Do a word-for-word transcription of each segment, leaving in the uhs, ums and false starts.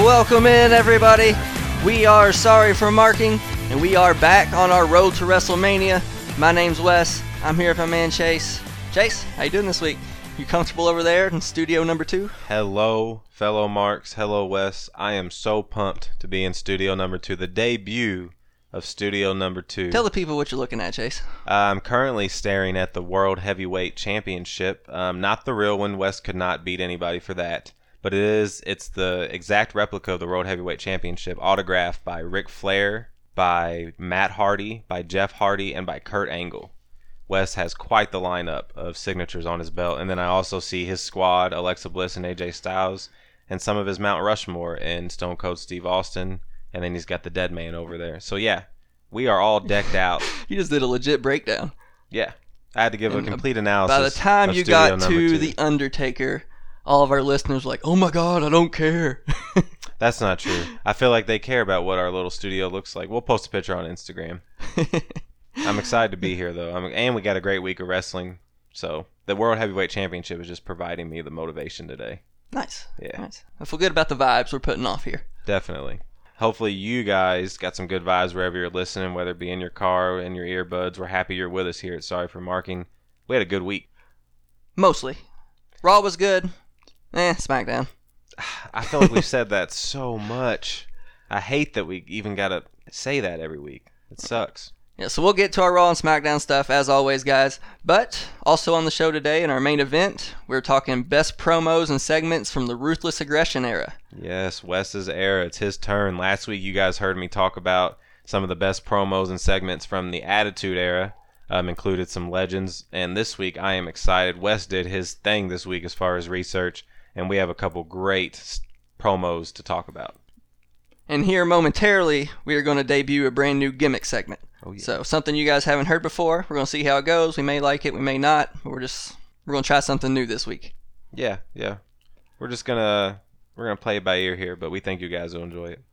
Welcome in, everybody. We are Sorry for Marking, and we are back on our road to WrestleMania. My name's Wes. I'm here with my man Chase. Chase, how you doing this week? You comfortable over there in studio number two? Hello, fellow Marks. Hello, Wes. I am so pumped to be in studio number two, the debut of studio number two. Tell the people what you're looking at, Chase. I'm currently staring at the World Heavyweight Championship. Um, not the real one. Wes could not beat anybody for that. But it is, it's the exact replica of the World Heavyweight Championship, autographed by Ric Flair, by Matt Hardy, by Jeff Hardy, and by Kurt Angle. Wes has quite the lineup of signatures on his belt. And then I also see his squad, Alexa Bliss and A J Styles, and some of his Mount Rushmore in Stone Cold Steve Austin. And then he's got the Dead Man over there. So yeah, we are all decked out. You just did a legit breakdown. Yeah. I had to give and a complete analysis. By the time you got to two. The Undertaker, all of our listeners were like, oh my God, I don't care. That's not true. I feel like they care about what our little studio looks like. We'll post a picture on Instagram. I'm excited to be here, though. I'm, and we got a great week of wrestling. So the World Heavyweight Championship is just providing me the motivation today. Nice. Yeah. Nice. I feel good about the vibes we're putting off here. Definitely. Hopefully you guys got some good vibes wherever you're listening, whether it be in your car or in your earbuds. We're happy you're with us here at Sorry for Marking. We had a good week. Mostly. Raw was good. Eh, SmackDown. I feel like we've said that so much. I hate that we even got to say that every week. It sucks. Yeah, so we'll get to our Raw and SmackDown stuff as always, guys. But also on the show today in our main event, we're talking best promos and segments from the Ruthless Aggression era. Yes, Wes's era. It's his turn. Last week you guys heard me talk about some of the best promos and segments from the Attitude era. Um, included some legends. And this week I am excited. Wes did his thing this week as far as research. And we have a couple great promos to talk about. And here momentarily, we are going to debut a brand new gimmick segment. Oh, yeah. So something you guys haven't heard before. We're going to see how it goes. We may like it, we may not. But we're just we're going to try something new this week. Yeah, yeah. We're just gonna we're gonna play it by ear here, but we think you guys will enjoy it.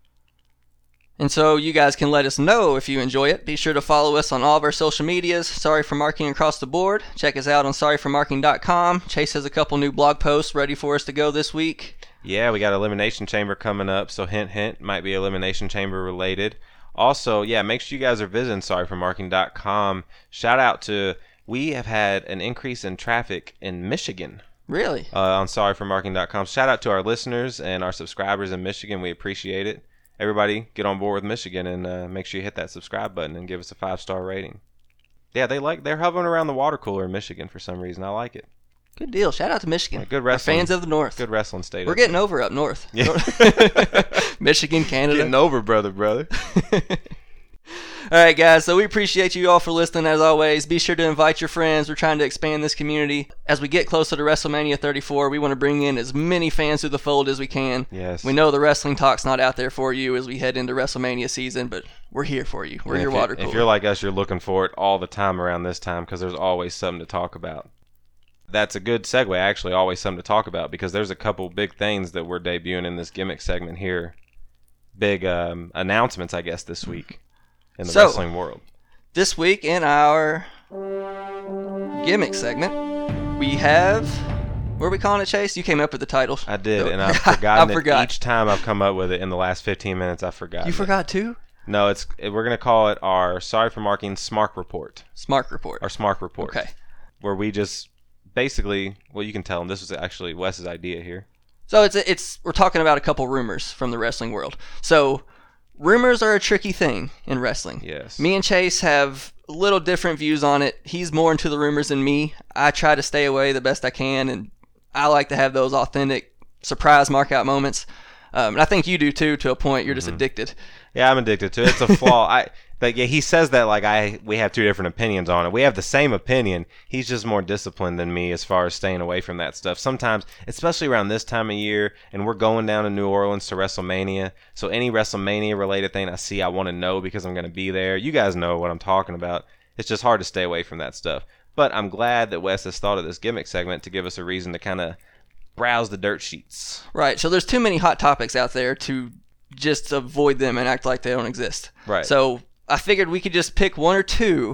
And so you guys can let us know if you enjoy it. Be sure to follow us on all of our social medias. Sorry for Marking across the board. Check us out on sorry for marking dot com. Chase has a couple new blog posts ready for us to go this week. Yeah, we got Elimination Chamber coming up, so hint, hint, might be Elimination Chamber related. Also, yeah, make sure you guys are visiting sorry for marking dot com. Shout out to, we have had an increase in traffic in Michigan. Really? Uh, on sorry for marking dot com. Shout out to our listeners and our subscribers in Michigan. We appreciate it. Everybody, get on board with Michigan and uh, make sure you hit that subscribe button and give us a five-star rating. Yeah, they like they're hovering around the water cooler in Michigan for some reason. I like it. Good deal. Shout out to Michigan. Yeah, good wrestling. We're fans of the North. Good wrestling state. We're getting over up north. Yeah. Michigan, Canada. Getting over, brother, brother. All right, guys, so we appreciate you all for listening, as always. Be sure to invite your friends. We're trying to expand this community. As we get closer to WrestleMania thirty-four, we want to bring in as many fans through the fold as we can. Yes. We know the wrestling talk's not out there for you as we head into WrestleMania season, but we're here for you. We're And your if water you- cooler. If you're like us, you're looking for it all the time around this time because there's always something to talk about. That's a good segue, actually, always something to talk about, because there's a couple big things that we're debuting in this gimmick segment here. Big um, announcements, I guess, this week in the So, wrestling world. This week in our gimmick segment, we have... What are we calling it, Chase? You came up with the title. I did, and I've forgotten I it forgot. each time I've come up with it in the last fifteen minutes. I forgot. You forgot too? No, it's we're going to call it our Sorry for Marking Smark Report. Smark Report. Our Smark Report. Okay. Where we just basically, well, you can tell them this was actually Wes's idea here. So it's it's we're talking about a couple rumors from the wrestling world. So rumors are a tricky thing in wrestling. Yes. Me and Chase have a little different views on it. He's more into the rumors than me. I try to stay away the best I can, and I like to have those authentic surprise mark-out moments. Um, and I think you do too, to a point. You're just Mm-hmm. addicted. Yeah, I'm addicted to it. It's a flaw. I like yeah, he says that like I we have two different opinions on it. We have the same opinion. He's just more disciplined than me as far as staying away from that stuff. Sometimes, especially around this time of year, and we're going down to New Orleans to WrestleMania. So any WrestleMania related thing I see, I want to know because I'm going to be there. You guys know what I'm talking about. It's just hard to stay away from that stuff. But I'm glad that Wes has thought of this gimmick segment to give us a reason to kind of browse the dirt sheets. Right. So there's too many hot topics out there to just avoid them and act like they don't exist. Right. So I figured we could just pick one or two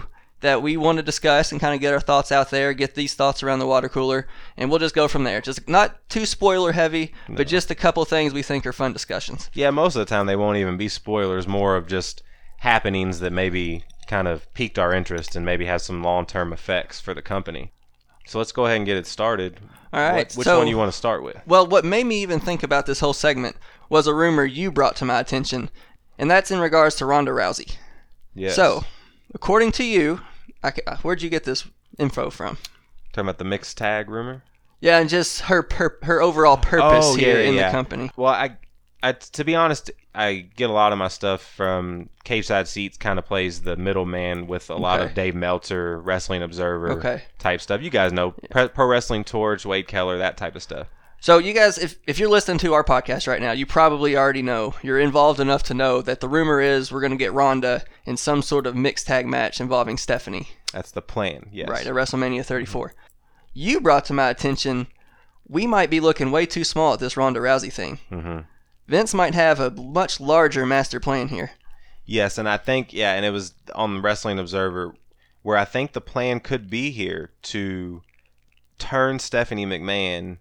that we want to discuss and kind of get our thoughts out there, get these thoughts around the water cooler, and we'll just go from there. Just not too spoiler heavy, no. but just a couple things we think are fun discussions. Yeah, most of the time they won't even be spoilers, more of just happenings that maybe kind of piqued our interest and maybe has some long-term effects for the company. So let's go ahead and get it started. All right. What, which so, one do you want to start with? Well, what made me even think about this whole segment was a rumor you brought to my attention, and that's in regards to Ronda Rousey. Yes. So, according to you, I, where'd you get this info from? Talking about the mixed tag rumor? Yeah, and just her per, her overall purpose oh, here yeah, in yeah. the company. Well, I, I, to be honest, I get a lot of my stuff from Cage Side Seats. Kind of plays the middleman with a lot Okay. of Dave Meltzer, Wrestling Observer Okay. type stuff. You guys know Yeah. Pro, Pro Wrestling Torch, Wade Keller, that type of stuff. So you guys, if, if you're listening to our podcast right now, you probably already know, you're involved enough to know that the rumor is we're going to get Ronda in some sort of mixed tag match involving Stephanie. That's the plan, yes. Right, at WrestleMania thirty-four. Mm-hmm. You brought to my attention, we might be looking way too small at this Ronda Rousey thing. Mm-hmm. Vince might have a much larger master plan here. Yes, and I think, yeah, and it was on the Wrestling Observer where I think the plan could be here to turn Stephanie McMahon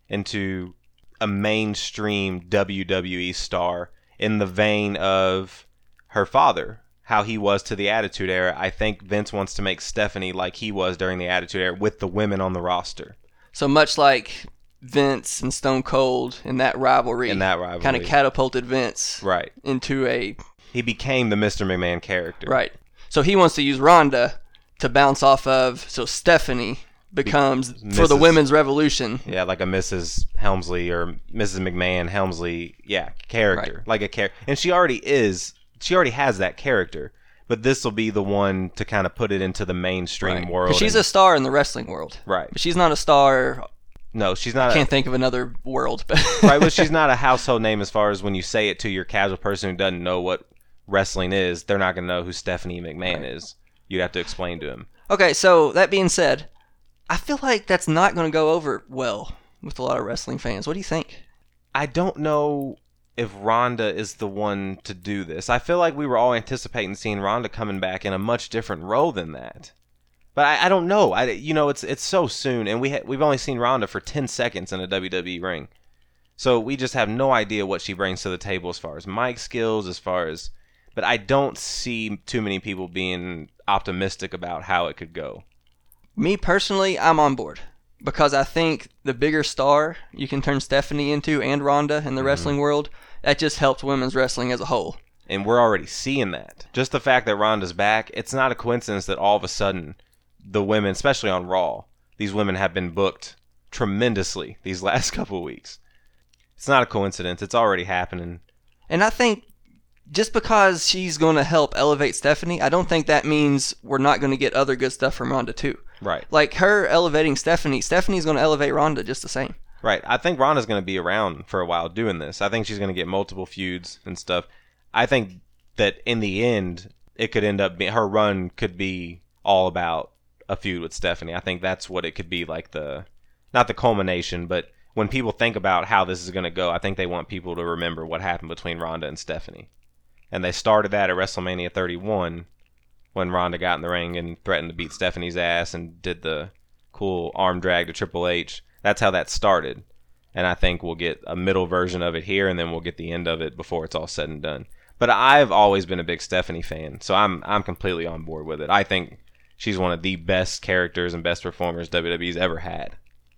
into a mainstream W W E star in the vein of her father, how he was to the Attitude Era. I think Vince wants to make Stephanie like he was during the Attitude Era with the women on the roster. So much like Vince and Stone Cold in that rivalry, In that rivalry. kind of catapulted Vince Right. into a... He became the Mister McMahon character. Right. So he wants to use Ronda to bounce off of, so Stephanie becomes, Be- for the Missus women's revolution. Yeah, like a Missus Helmsley or Missus McMahon Helmsley, yeah, character. Right. Like a character. And she already is, she already has that character. But this will be the one to kind of put it into the mainstream Right. world. 'Cause she's and, a star in the wrestling world. Right. But she's not a star. No, she's not. I a, can't think of another world. But right, but she's not a household name as far as when you say it to your casual person who doesn't know what wrestling is, they're not going to know who Stephanie McMahon Right. is. You'd have to explain to him. Okay, so that being said, I feel like that's not going to go over well with a lot of wrestling fans. What do you think? I don't know if Ronda is the one to do this. I feel like we were all anticipating seeing Ronda coming back in a much different role than that. But I, I don't know. I, you know, it's it's so soon, and we ha- we've only seen Ronda for ten seconds in a W W E ring. So we just have no idea what she brings to the table as far as mic skills, as far as... But I don't see too many people being optimistic about how it could go. Me personally, I'm on board. Because I think the bigger star you can turn Stephanie into and Ronda in the Mm-hmm. wrestling world, that just helps women's wrestling as a whole. And we're already seeing that. Just the fact that Ronda's back, it's not a coincidence that all of a sudden the women, especially on Raw, these women have been booked tremendously these last couple of weeks. It's not a coincidence. It's already happening. And I think just because she's going to help elevate Stephanie, I don't think that means we're not going to get other good stuff from Ronda too. Right. Like her elevating Stephanie, Stephanie's going to elevate Ronda just the same. Right. I think Ronda's going to be around for a while doing this. I think she's going to get multiple feuds and stuff. I think that in the end, it could end up being, her run could be all about a feud with Stephanie. I think that's what it could be, like the, not the culmination, but when people think about how this is going to go, I think they want people to remember what happened between Ronda and Stephanie. And they started that at WrestleMania thirty-one when Ronda got in the ring and threatened to beat Stephanie's ass and did the cool arm drag to Triple H. That's how that started. And I think we'll get a middle version of it here, and then we'll get the end of it before it's all said and done. But I've always been a big Stephanie fan, so I'm I'm completely on board with it. I think she's one of the best characters and best performers W W E's ever had,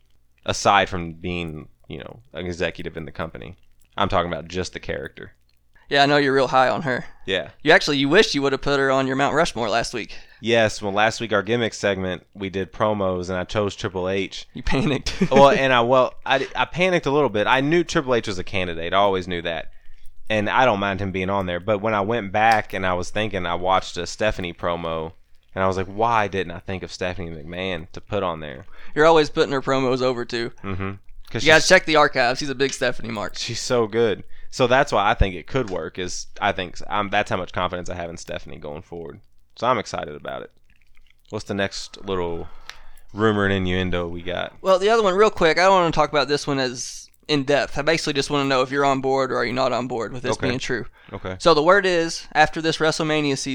aside from being, you know, an executive in the company. I'm talking about just the character. Yeah, I know you're real high on her. Yeah. You actually, you wished you would have put her on your Mount Rushmore last week. Yes, well, last week our gimmick segment, we did promos, and I chose Triple H. You panicked. well, and I well, I, I panicked a little bit. I knew Triple H was a candidate. I always knew that. And I don't mind him being on there. But when I went back and I was thinking, I watched a Stephanie promo, and I was like, why didn't I think of Stephanie McMahon to put on there? You're always putting her promos over, too. Mm-hmm. You got to check the archives. She's a big Stephanie mark. She's so good. So that's why I think it could work, is I think I'm, that's how much confidence I have in Stephanie going forward. So I'm excited about it. What's the next little rumor and innuendo we got? Well, the other one, real quick, I don't want to talk about this one as in depth. I basically just want to know if you're on board or are you not on board with this Okay. being true. Okay. So the word is, after this WrestleMania season,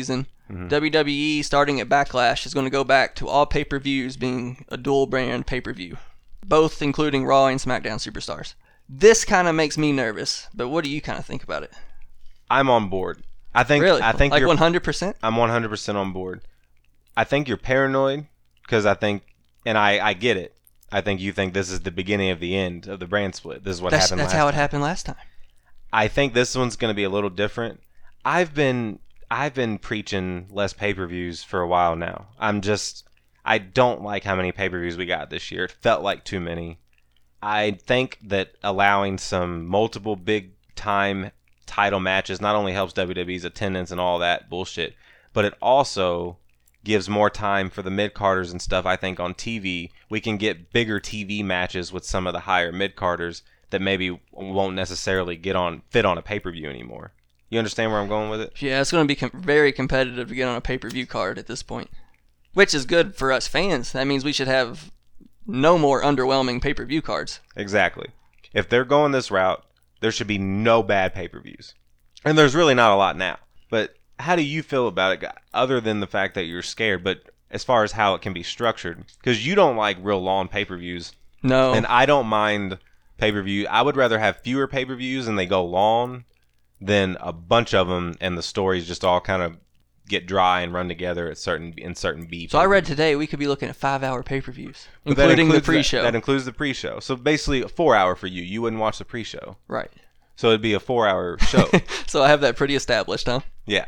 Mm-hmm. W W E, starting at Backlash, is going to go back to all pay-per-views being a dual-brand pay-per-view, both including Raw and SmackDown Superstars. This kind of makes me nervous, but what do you kind of think about it? I'm on board. I think. Really? I think like you're, one hundred percent? I'm one hundred percent on board. I think you're paranoid because I think, and I, I get it. I think you think this is the beginning of the end of the brand split. This is what that's, happened That's last how it time. happened last time. I think this one's going to be a little different. I've been I've been preaching less pay-per-views for a while now. I'm just I don't like how many pay-per-views we got this year. It felt like too many. I think that allowing some multiple big-time title matches not only helps W W E's attendance and all that bullshit, but it also gives more time for the mid-carders and stuff. I think on T V, we can get bigger T V matches with some of the higher mid-carders that maybe won't necessarily get on fit on a pay-per-view anymore. You understand where I'm going with it? Yeah, it's going to be com- very competitive to get on a pay-per-view card at this point, which is good for us fans. That means we should have no more underwhelming pay-per-view cards. Exactly. If they're going this route, there should be no bad pay-per-views. And there's really not a lot now. But how do you feel about it, other than the fact that you're scared, but as far as how it can be structured? Because you don't like real long pay-per-views. No. And I don't mind pay-per-view. I would rather have fewer pay-per-views and they go long than a bunch of them and the stories just all kind of get dry and run together at certain in certain beats. So I read today we could be looking at five-hour pay-per-views, But including the includes pre-show. That, that includes the pre-show. So basically a four-hour for you. You wouldn't watch the pre-show. Right. So it'd be a four-hour show. So I have that pretty established, huh? Yeah.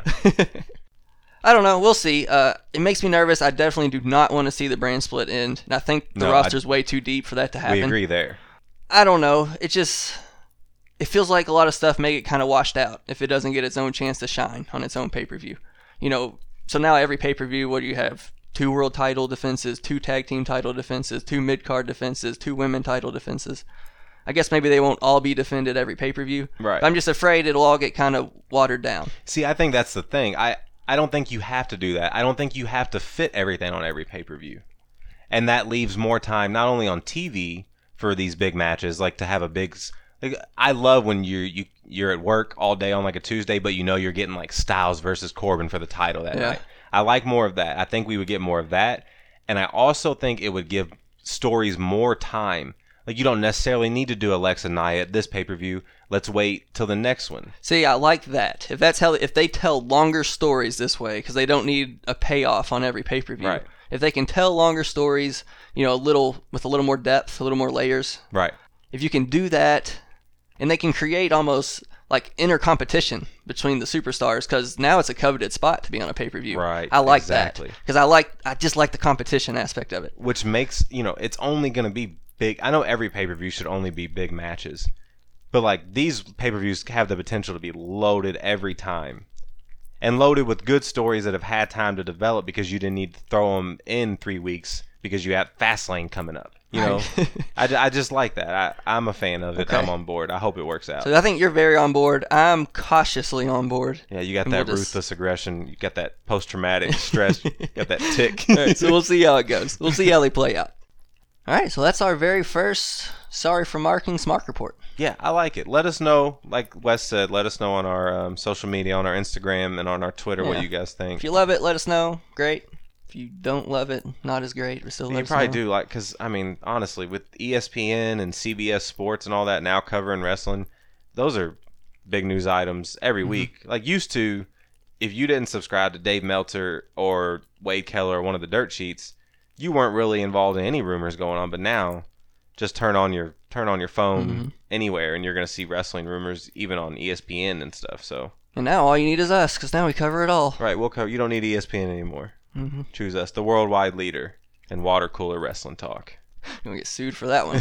I don't know. We'll see. Uh, it makes me nervous. I definitely do not want to see the brand split end. And I think the No, roster's I- way too deep for that to happen. We agree there. I don't know. It just... It feels like a lot of stuff may get kind of washed out if it doesn't get its own chance to shine on its own pay-per-view. You know, so now every pay-per-view, what do you have? Two world title defenses, two tag team title defenses, two mid-card defenses, two women title defenses. I guess maybe they won't all be defended every pay-per-view. Right. I'm just afraid it'll all get kind of watered down. See, I think that's the thing. I, I don't think you have to do that. I don't think you have to fit everything on every pay-per-view. And that leaves more time not only on T V for these big matches, like to have a big... Like, I love when you're, you, you're at work all day on like a Tuesday, but you know you're getting like Styles versus Corbin for the title that Yeah. night. I like more of that. I think we would get more of that. And I also think it would give stories more time. Like, you don't necessarily need to do Alexa Nia at this pay-per-view. Let's wait till the next one. See, I like that. If that's how, if they tell longer stories this way, because they don't need a payoff on every pay-per-view. Right. If they can tell longer stories, you know, a little with a little more depth, a little more layers. Right. If you can do that, and they can create almost like inner competition between the superstars, because now it's a coveted spot to be on a pay-per-view. Right, I like exactly. that because I like, I just like the competition aspect of it. Which makes, you know, it's only going to be big. I know every pay-per-view should only be big matches. But, like, these pay-per-views have the potential to be loaded every time. And loaded with good stories that have had time to develop because you didn't need to throw them in three weeks because you have Fastlane coming up. You know? I, I just like that. I, I'm a fan of it. Okay. I'm on board. I hope it works out. So I think you're very on board. I'm cautiously on board. Yeah, you got And that we'll just- ruthless aggression. You got that post-traumatic stress. You got that tick. All right, so we'll see how it goes. We'll see how they play out. All right, so that's our very first Sorry for Marking Smart Report. Yeah, I like it. Let us know, like Wes said, let us know on our um, social media, on our Instagram, and on our Twitter what Yeah. you guys think. If you love it, let us know. Great. If you don't love it, not as great. We're still You let us probably know. do, like, because, I mean, honestly, with E S P N and C B S Sports and all that now covering wrestling, those are big news items every Mm-hmm. week. Like, used to, if you didn't subscribe to Dave Meltzer or Wade Keller or one of the dirt sheets, you weren't really involved in any rumors going on. But now, just turn on your turn on your phone Mhm. anywhere, and you're going to see wrestling rumors even on E S P N and stuff. So, And now all you need is us, because now we cover it all. right, we'll cover. You don't need E S P N anymore. Mm-hmm. Choose us, the worldwide leader in water cooler wrestling talk. You're going to get sued for that one.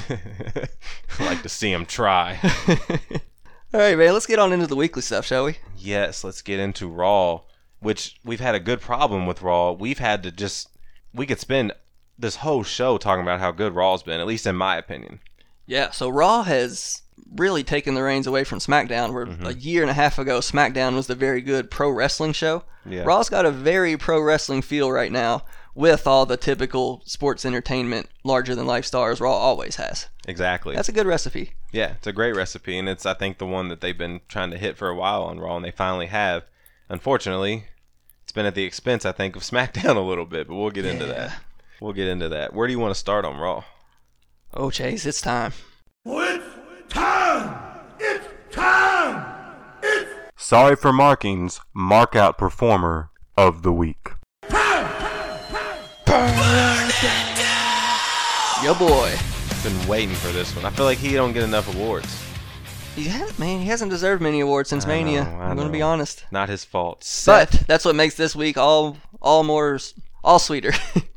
I like to see them try. All right, man, let's get on into the weekly stuff, shall we? Yes, let's get into Raw, which we've had a good problem with Raw. We've had to just, we could spend this whole show talking about how good Raw's been, at least in my opinion. Yeah, so Raw has really taken the reins away from SmackDown, where Mm-hmm. a year and a half ago, SmackDown was the very good pro wrestling show. Yeah. Raw's got a very pro wrestling feel right now, with all the typical sports entertainment, larger-than-life stars Raw always has. Exactly. That's a good recipe. Yeah, it's a great recipe, and it's, I think, the one that they've been trying to hit for a while on Raw, and they finally have. Unfortunately, it's been at the expense, I think, of SmackDown a little bit, but we'll get into Yeah. that. We'll get into that. Where do you want to start on Raw? Oh, Chase, it's time. It's time! It's time! It's Sorry for Marking's Markout Performer of the Week. Yo, boy. Been waiting for this one. I feel like he don't get enough awards. He has, man, he hasn't deserved many awards since I Mania. know, I I'm going to be know. honest. Not his fault. But Seth, that's what makes this week all all more, all sweeter.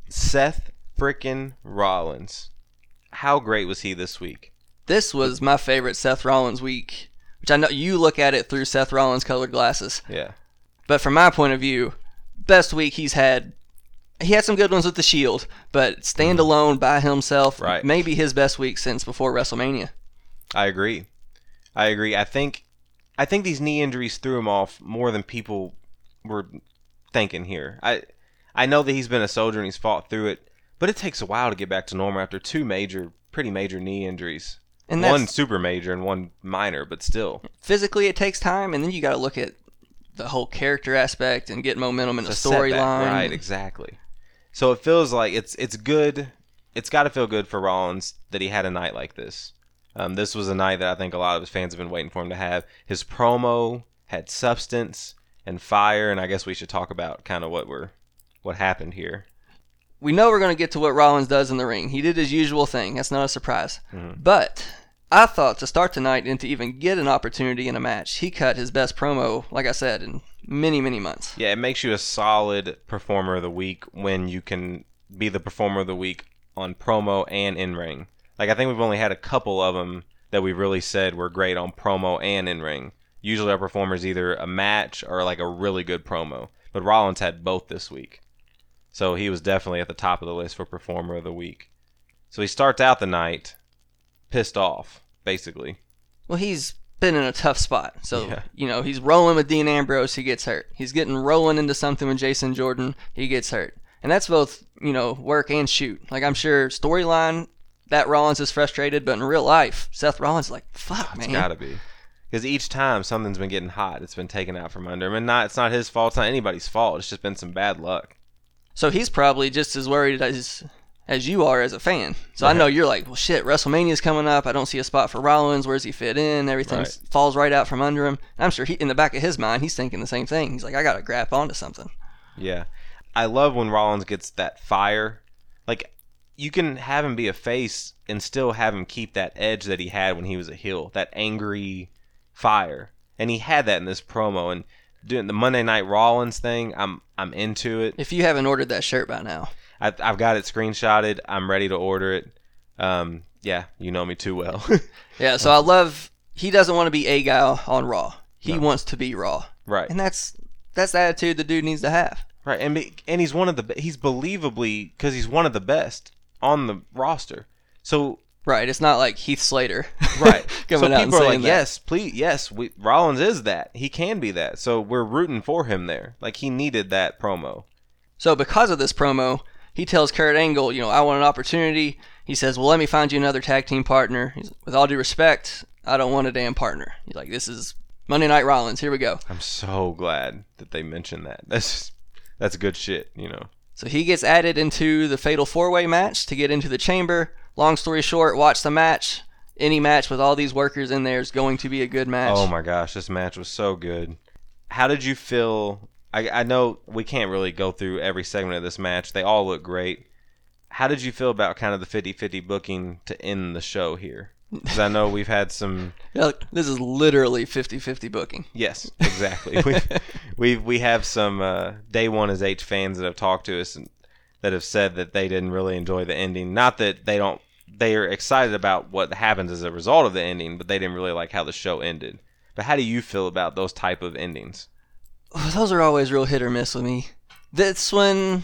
Seth frickin' Rollins. How great was he this week? This was my favorite Seth Rollins week, which I know you look at it through Seth Rollins colored glasses. Yeah. But from my point of view, best week he's had. He had some good ones with the Shield, but standalone by himself, Right. maybe his best week since before WrestleMania. I agree. I agree. I think I think these knee injuries threw him off more than people were thinking here. I I know that he's been a soldier and he's fought through it, but it takes a while to get back to normal after two major, pretty major knee injuries. And one that's, super major and one minor, but still. physically it takes time, and then you got to look at the whole character aspect and get momentum in the It's a setback. storyline. Right, exactly. So it feels like it's it's good. It's got to feel good for Rollins that he had a night like this. Um, this was a night that I think a lot of his fans have been waiting for him to have. His promo had substance and fire, and I guess we should talk about kind of what we're what happened here. We know we're going to get to what Rollins does in the ring. He did his usual thing. That's not a surprise. Mm-hmm. But I thought to start tonight and to even get an opportunity in a match, he cut his best promo, like I said, in many, many months. Yeah, it makes you a solid performer of the week when you can be the performer of the week on promo and in ring. Like I think we've only had a couple of them that we really said were great on promo and in ring. Usually our performers either a match or like a really good promo, but Rollins had both this week. So he was definitely at the top of the list for performer of the week. So he starts out the night pissed off, basically. Well, he's been in a tough spot. So, Yeah. you know, he's rolling with Dean Ambrose, he gets hurt. He's getting rolling into something with Jason Jordan, he gets hurt. And that's both, you know, work and shoot. Like, I'm sure storyline, that Rollins is frustrated, but in real life, Seth Rollins is like, fuck, It's man. got to be. Because each time something's been getting hot, it's been taken out from under him. And not, it's not his fault, it's not anybody's fault. It's just been some bad luck. So he's probably just as worried as as you are as a fan. So I Right. know you're like, well, shit, WrestleMania's coming up. I don't see a spot for Rollins. Where's he fit in? Everything Right. falls right out from under him. I'm sure he, in the back of his mind, he's thinking the same thing. He's like, I got to grab onto something. Yeah. I love when Rollins gets that fire. Like, you can have him be a face and still have him keep that edge that he had when he was a heel. That angry fire. And he had that in this promo. And doing the Monday Night Rollins thing, I'm I'm into it. If you haven't ordered that shirt by now. I, I've got it screenshotted. I'm ready to order it. Um, yeah, you know me too well. Yeah, so I love, he doesn't want to be a guy on Raw. He No. wants to be Raw. Right. And that's that's the attitude the dude needs to have. Right, and be, and he's one of the be- he's believably because he's one of the best on the roster. So Right, it's not like Heath Slater. right, coming so out and people are saying like, that. yes, please, yes, we, Rollins is that. He can be that. So we're rooting for him there. Like he needed that promo. So because of this promo, he tells Kurt Angle, you know, I want an opportunity. He says, well, let me find you another tag team partner. He's, with all due respect, I don't want a damn partner. He's like, this is Monday Night Rollins. Here we go. I'm so glad that they mentioned that. That's that's good shit, you know. So he gets added into the Fatal four-way match to get into the chamber. Long story short, watch the match. Any match with all these workers in there is going to be a good match. Oh my gosh, this match was so good. How did you feel? I, I know we can't really go through every segment of this match. They all look great. How did you feel about kind of the fifty-fifty booking to end the show here? Because I know we've had some... Yeah, this is literally fifty-fifty booking. Yes, exactly. we we we have some uh, Day One as H fans that have talked to us and that have said that they didn't really enjoy the ending. Not that they don't... They are excited about what happens as a result of the ending, but they didn't really like how the show ended. But how do you feel about those type of endings? Oh, those are always real hit or miss with me. This one,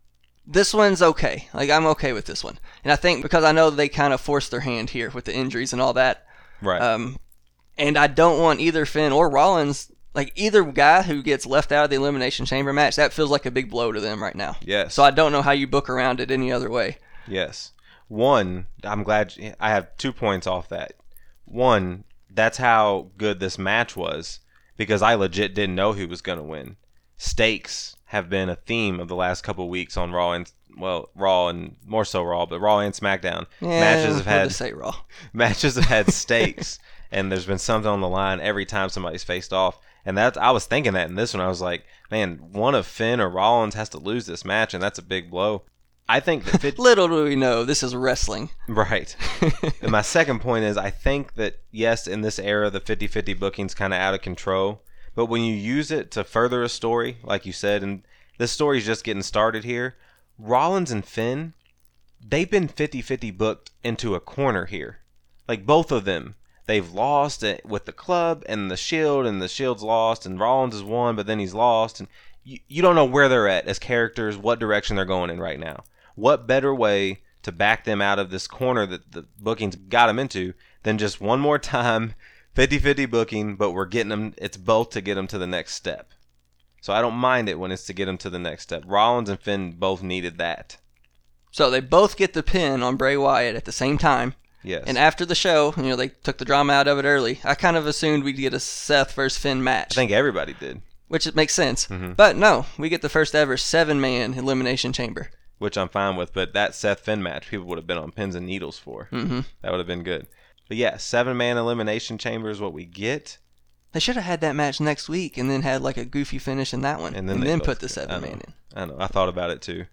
this one's okay. Like, I'm okay with this one. And I think because I know they kind of forced their hand here with the injuries and all that. Right. Um, and I don't want either Finn or Rollins, like either guy who gets left out of the Elimination Chamber match, that feels like a big blow to them right now. Yes. So I don't know how you book around it any other way. Yes. One, I'm glad I have two points off that. One, that's how good this match was because I legit didn't know who was going to win. stakes have been a theme of the last couple of weeks on Raw and well, Raw and more so Raw, but Raw and SmackDown. Yeah, matches have we'll had just say Raw. matches have had stakes, and there's been something on the line every time somebody's faced off. And that I was thinking that in this one, I was like, man, one of Finn or Rollins has to lose this match, and that's a big blow. I think that fifty Little do we know, this is wrestling. Right. And my second point is I think that, yes, in this era, the fifty-fifty booking's kind of out of control. But when you use it to further a story, like you said, and this story's just getting started here, Rollins and Finn, they've been fifty-fifty booked into a corner here. Like, both of them. They've lost it with the club and the Shield, and the Shield's lost, and Rollins has won, but then he's lost. And you, you don't know where they're at as characters, what direction they're going in right now. What better way to back them out of this corner that the bookings got them into than just one more time, fifty-fifty booking, but we're getting them, it's both to get them to the next step. So I don't mind it when it's to get them to the next step. Rollins and Finn both needed that. So they both get the pin on Bray Wyatt at the same time. Yes. And after the show, you know, they took the drama out of it early. I kind of assumed we'd get a Seth versus Finn match. I think everybody did. Which it makes sense. Mm-hmm. But no, we get the first ever seven-man Elimination Chamber. Which I'm fine with, but that Seth Finn match people would have been on pins and needles for. Mm-hmm. That would have been good. But yeah, seven-man Elimination Chamber is what we get. They should have had that match next week and then had like a goofy finish in that one. And then, and they then both put the get- seven-man in. I know. I thought about it too.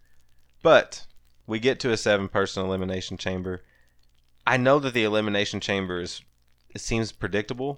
But we get to a seven-person Elimination Chamber. I know that the Elimination Chamber is, it seems predictable,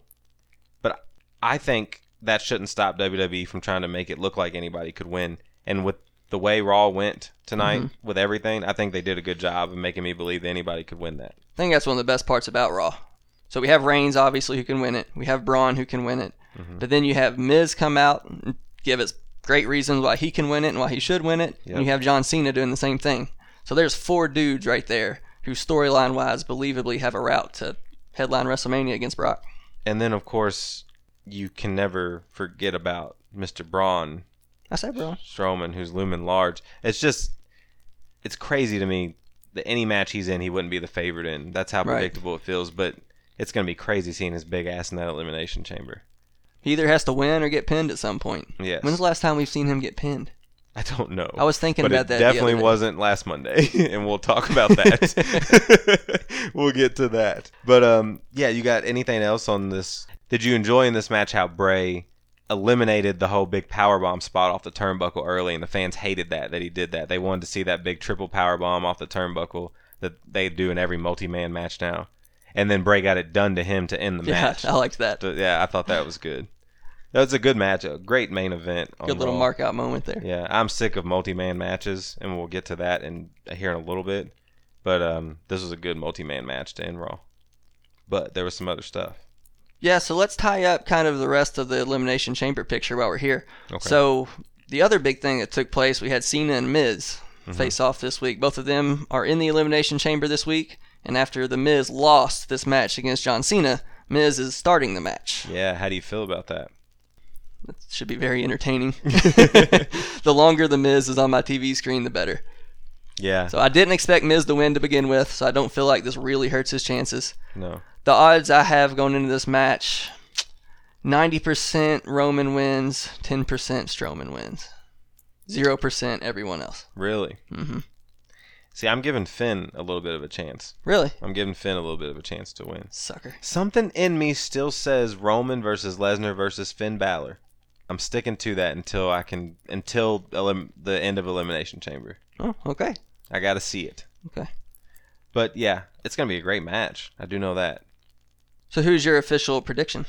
but I think that shouldn't stop W W E from trying to make it look like anybody could win. And with the way Raw went tonight, Mm-hmm. with everything, I think they did a good job of making me believe that anybody could win that. I think that's one of the best parts about Raw. So we have Reigns, obviously, who can win it. We have Braun, who can win it. Mm-hmm. But then you have Miz come out and give us great reasons why he can win it and why he should win it. Yep. And you have John Cena doing the same thing. So there's four dudes right there who storyline-wise believably have a route to headline WrestleMania against Brock. And then, of course, you can never forget about Mister Braun I said Braun. Strowman, who's looming large. It's just, it's crazy to me that any match he's in, he wouldn't be the favorite in. That's how Right. predictable it feels, but it's going to be crazy seeing his big ass in that Elimination Chamber. He either has to win or get pinned at some point. Yes. When's the last time we've seen him get pinned? I don't know. I was thinking but about it that the definitely other day. wasn't last Monday, and we'll talk about that. We'll get to that. But um, yeah, you got anything else on this? Did you enjoy in this match how Bray eliminated the whole big powerbomb spot off the turnbuckle early, and the fans hated that that he did that. They wanted to see that big triple powerbomb off the turnbuckle that they do in every multi-man match now. And then Bray got it done to him to end the Yeah, match. I liked that. So, yeah, I thought that was good. That was a good match, a great main event. on Good little Raw. mark out moment there. Yeah, I'm sick of multi-man matches, and we'll get to that in here in a little bit. But um, this was a good multi-man match to end Raw. But there was some other stuff. Yeah, so let's tie up kind of the rest of the Elimination Chamber picture while we're here. Okay. So the other big thing that took place, we had Cena and Miz Mm-hmm. face off this week. Both of them are in the Elimination Chamber this week. And after the Miz lost this match against John Cena, Miz is starting the match. Yeah, how do you feel about that? It should be very entertaining. The longer the Miz is on my T V screen, the better. Yeah, So I didn't expect Miz to win to begin with, so I don't feel like this really hurts his chances. no. The odds I have going into this match, ninety percent Roman wins, ten percent Strowman wins. zero percent everyone else. Really? Mm-hmm. See, I'm giving Finn a little bit of a chance. Really? I'm giving Finn a little bit of a chance to win. Sucker. Something in me still says Roman versus Lesnar versus Finn Balor. I'm sticking to that until I can until elim- the end of Elimination Chamber. Oh, okay. I got to see it. Okay. But yeah, it's going to be a great match. I do know that. So who's your official prediction?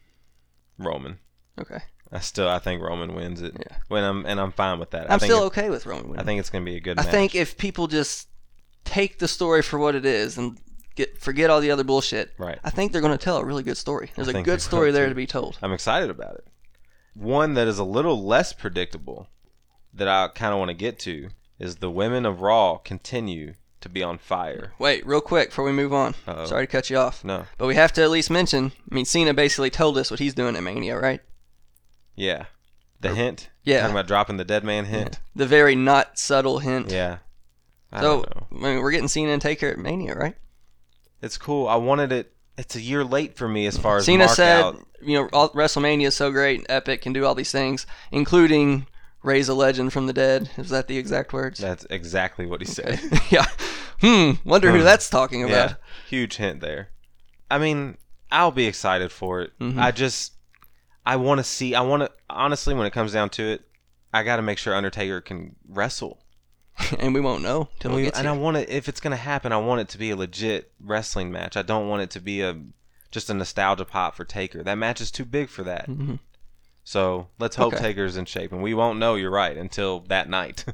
Roman. Okay. I still I think Roman wins it. Yeah. When I'm and I'm fine with that. I I'm think still it- okay with Roman winning. I think it's going to be a good I match. think if people just take the story for what it is and get forget all the other bullshit, Right. I think they're going to tell a really good story. There's I a think good they story will, there too. to be told. I'm excited about it. One that is a little less predictable that I kind of want to get to is the women of Raw continue to be on fire. Wait, real quick before we move on. Uh-oh. Sorry to cut you off. No. But we have to at least mention, I mean, Cena basically told us what he's doing at Mania, right? Yeah. The hint? Yeah. Talking about dropping the dead man hint? The very not subtle hint. Yeah. I So, don't know. I mean, we're getting Cena and Taker at Mania, right? It's cool. I wanted it it's a year late for me as far as Cena mark said, out. you know, all, WrestleMania is so great, epic, can do all these things, including raise a legend from the dead. Is that the exact words? That's exactly what he said. Yeah. Hmm. Wonder who that's talking about. Yeah, huge hint there. I mean, I'll be excited for it. Mm-hmm. I just, I want to see, I want to, honestly, when it comes down to it, I got to make sure Undertaker can wrestle. And we won't know till And, we we, get and here. I want it, if it's going to happen, I want it to be a legit wrestling match. I don't want it to be a just a nostalgia pop for Taker. That match is too big for that. Mm-hmm. So let's hope Okay. Taker's in shape. And we won't know, you're right, until that night.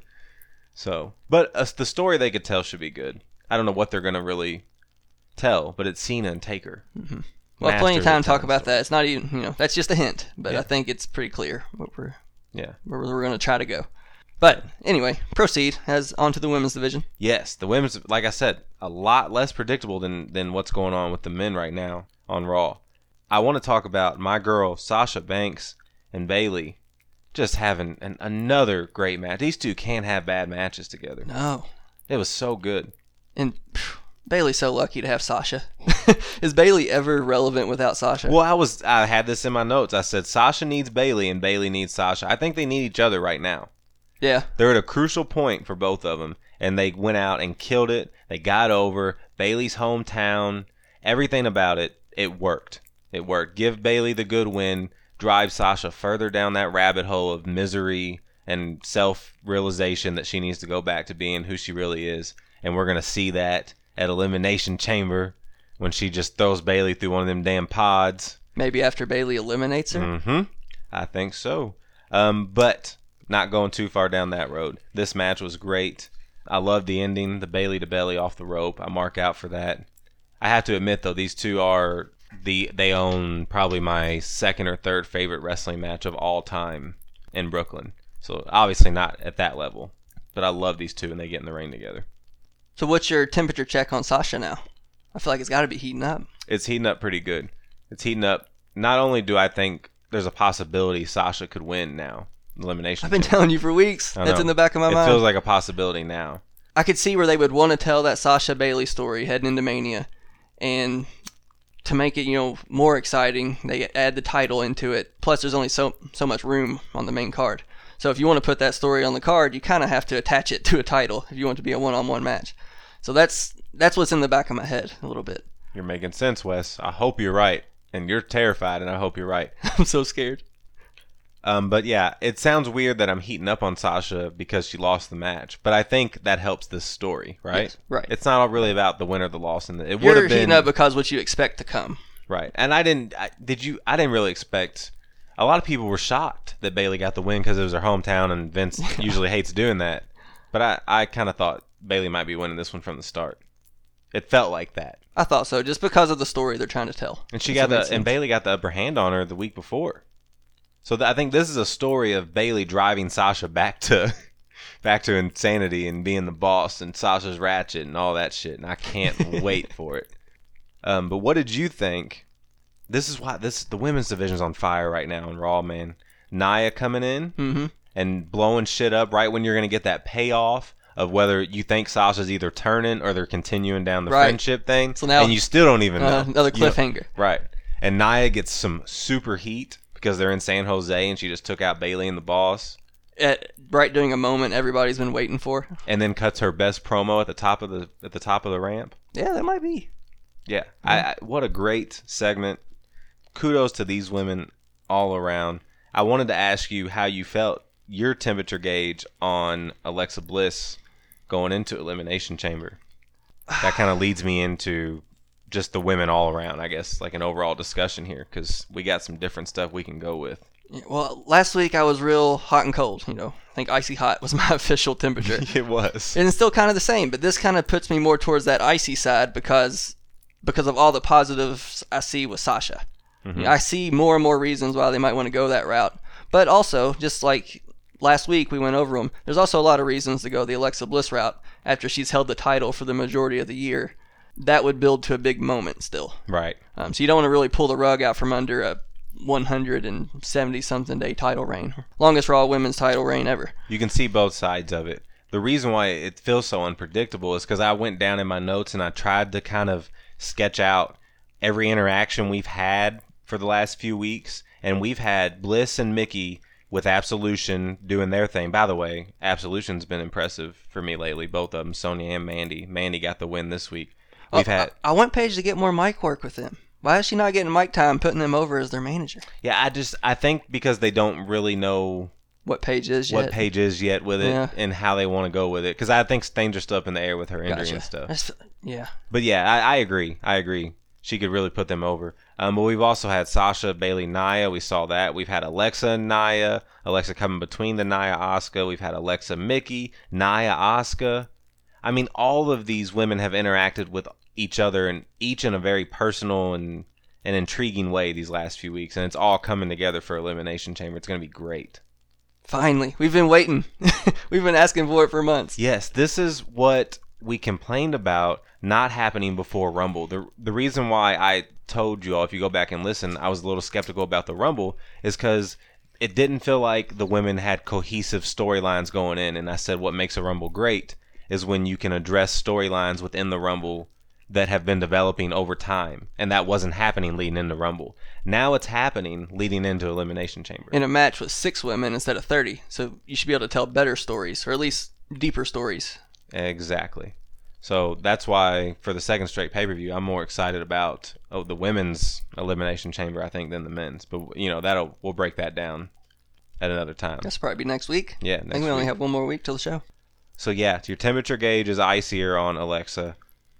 So, but uh, the story they could tell should be good. I don't know what they're going to really tell, but it's Cena and Taker. Mm-hmm. Well, plenty of Masters time to talk telling about stories. that. It's not even, you know, that's just a hint, but Yeah. I think it's pretty clear what we're Yeah. where we're going to try to go. But anyway, proceed as onto the women's division. Yes, the women's, like I said, a lot less predictable than, than what's going on with the men right now on Raw. I want to talk about my girl, Sasha Banks and Bayley, just having an, another great match. These two can't have bad matches together. No. It was so good. And phew, Bailey's so lucky to have Sasha. Is Bailey ever relevant without Sasha? Well, I was I had this in my notes. I said Sasha needs Bayley and Bayley needs Sasha. I think they need each other right now. Yeah. They're at a crucial point for both of them, and they went out and killed it. They got over Bayley's hometown. Everything about it, it worked. It worked. Give Bayley the good win. Drive Sasha further down that rabbit hole of misery and self-realization that she needs to go back to being who she really is. And we're going to see that at Elimination Chamber when she just throws Bayley through one of them damn pods. Maybe after Bailey eliminates her. Mm-hmm. I think so. Um, but not going too far down that road. This match was great. I love the ending, the Bayley to belly off the rope. I mark out for that. I have to admit though, these two are the they own probably my second or third favorite wrestling match of all time in Brooklyn. So obviously not at that level, but I love these two when they get in the ring together. So what's your temperature check on Sasha now? I feel like it's got to be heating up. It's heating up pretty good. It's heating up. Not only do I think there's a possibility Sasha could win now, elimination. I've been chamber. telling you for weeks. I That's know. in the back of my it mind. feels like a possibility now. I could see where they would want to tell that Sasha Bailey story heading into Mania, and to make it, you know, more exciting, they add the title into it. Plus, there's only so so much room on the main card. So if you want to put that story on the card, you kind of have to attach it to a title if you want it to be a one-on-one match. So that's that's what's in the back of my head a little bit. You're making sense, Wes. I hope you're right, and you're terrified, and I hope you're right. I'm so scared. Um, but yeah, it sounds weird that I'm heating up on Sasha because she lost the match, but I think that helps this story, right? Yes, right. It's not really about the win or the loss, and it would You're have been heating up because what you expect to come. right. And I didn't. I, did you? I didn't really expect. A lot of people were shocked that Bayley got the win because it was her hometown, and Vince usually hates doing that. But I, I kind of thought Bayley might be winning this one from the start. It felt like that, I thought so, just because of the story they're trying to tell. and she Does got that the make sense? and Bayley got the upper hand on her the week before. So th- I think this is a story of Bayley driving Sasha back to back to insanity and being the boss, and Sasha's ratchet and all that shit, and I can't wait for it. Um, but what did you think? This is why this the women's division's on fire right now in Raw, man. Nia coming in Mm-hmm. and blowing shit up right when you're gonna get that payoff of whether you think Sasha's either turning or they're continuing down the Right. friendship thing, So now- and you still don't even know. Uh, another You know- cliffhanger. Right. And Nia gets some super heat because they're in San Jose and she just took out Bayley and the boss, At right during a moment everybody's been waiting for. and then cuts her best promo at the top of the at the top of the ramp. Yeah, that might be. Yeah. I, I what a great segment. Kudos to these women all around. I wanted to ask you how you felt, your temperature gauge on Alexa Bliss going into Elimination Chamber. That kind of leads me into just the women all around, I guess, like an overall discussion here, because we got some different stuff we can go with. Yeah, well, last week I was real hot and cold. You know, I think icy hot was my official temperature. It was. And it's still kind of the same, but this kind of puts me more towards that icy side because because of all the positives I see with Sasha. Mm-hmm. You know, I see more and more reasons why they might want to go that route. But also, just like last week we went over them, there's also a lot of reasons to go the Alexa Bliss route after she's held the title for the majority of the year. That would build to a big moment still. Right. Um, so you don't want to really pull the rug out from under a one hundred seventy something day title reign. Longest Raw women's title reign ever. You can see both sides of it. The reason why it feels so unpredictable is because I went down in my notes and I tried to kind of sketch out every interaction we've had for the last few weeks, and we've had Bliss and Mickey with Absolution doing their thing. By the way, Absolution's been impressive for me lately, both of them, Sonya and Mandy. Mandy got the win this week. We've oh, had. I, I want Paige to get more mic work with them. Why is she not getting mic time, putting them over as their manager? Yeah, I just I think because they don't really know what Paige is yet. What Paige is yet with it yeah. and how they want to go with it. Because I think things are still up in the air with her injury gotcha. and stuff. That's, yeah. But yeah, I, I agree. I agree. She could really put them over. Um, but we've also had Sasha, Bailey, Nia. We saw that. We've had Alexa, Nia. Alexa coming between the Nia, Asuka. We've had Alexa, Mickey, Nia, Asuka. I mean, all of these women have interacted with each other, and each in a very personal and, and intriguing way these last few weeks. And it's all coming together for Elimination Chamber. It's going to be great. Finally. We've been waiting. We've been asking for it for months. Yes, this is what we complained about not happening before Rumble. The the reason why I told you all, if you go back and listen, I was a little skeptical about the Rumble is because it didn't feel like the women had cohesive storylines going in. And I said what makes a Rumble great is when you can address storylines within the Rumble that have been developing over time. And that wasn't happening leading into Rumble. Now it's happening leading into Elimination Chamber. In a match with six women instead of thirty. So you should be able to tell better stories, or at least deeper stories. Exactly. So that's why for the second straight pay-per-view, I'm more excited about oh, the women's Elimination Chamber, I think, than the men's. But, you know, that'll we'll break that down at another time. That's probably be next week. Yeah, I next think we only week. have one more week till the show. So, yeah, your temperature gauge is icier on Alexa.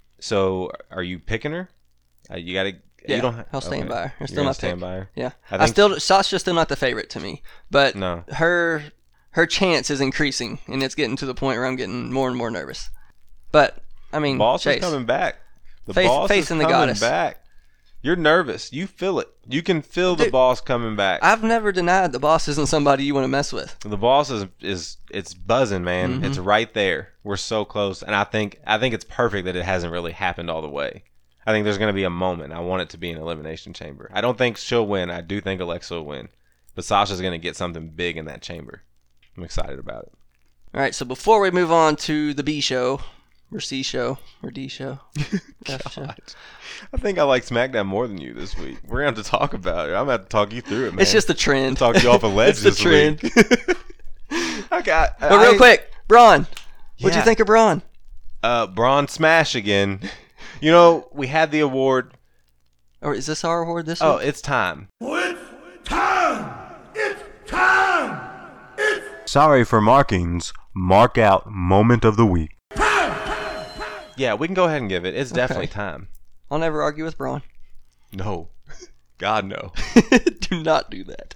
So, are you picking her? Uh, you got to... Yeah, you don't, I'll stand okay. by her. You're still You're not stand pick. by her? Yeah. I, I, think, still... Sasha's still not the favorite to me. But no. her her chance is increasing, and it's getting to the point where I'm getting more and more nervous. But, I mean, boss Chase, is coming back. The faith, boss faith is in the coming goddess. back. You're nervous. You feel it. You can feel the Dude, boss coming back. I've never denied the boss isn't somebody you want to mess with. The boss is is it's buzzing, man. Mm-hmm. It's right there. We're so close, and I think I think it's perfect that it hasn't really happened all the way. I think there's going to be a moment. I want it to be an Elimination Chamber. I don't think she'll win. I do think Alexa will win, but Sasha's going to get something big in that chamber. I'm excited about it. All right, so before we move on to the B show, or C show, or D show, F show. I think I like SmackDown more than you this week. We're going to have to talk about it. I'm going to have to talk you through it, man. It's just a trend. Talk you off a ledge It's the this trend. week. I got. But real I, quick, Braun. What'd Yeah. you think of Braun? Uh, Braun Smash again. You know, we had the award. Or is this our award this Oh, week? it's time. It's time! It's time! It's Sorry for markings. Mark out moment of the week. Yeah, we can go ahead and give it. It's definitely Okay. time. I'll never argue with Braun. No. God, no. Do not do that.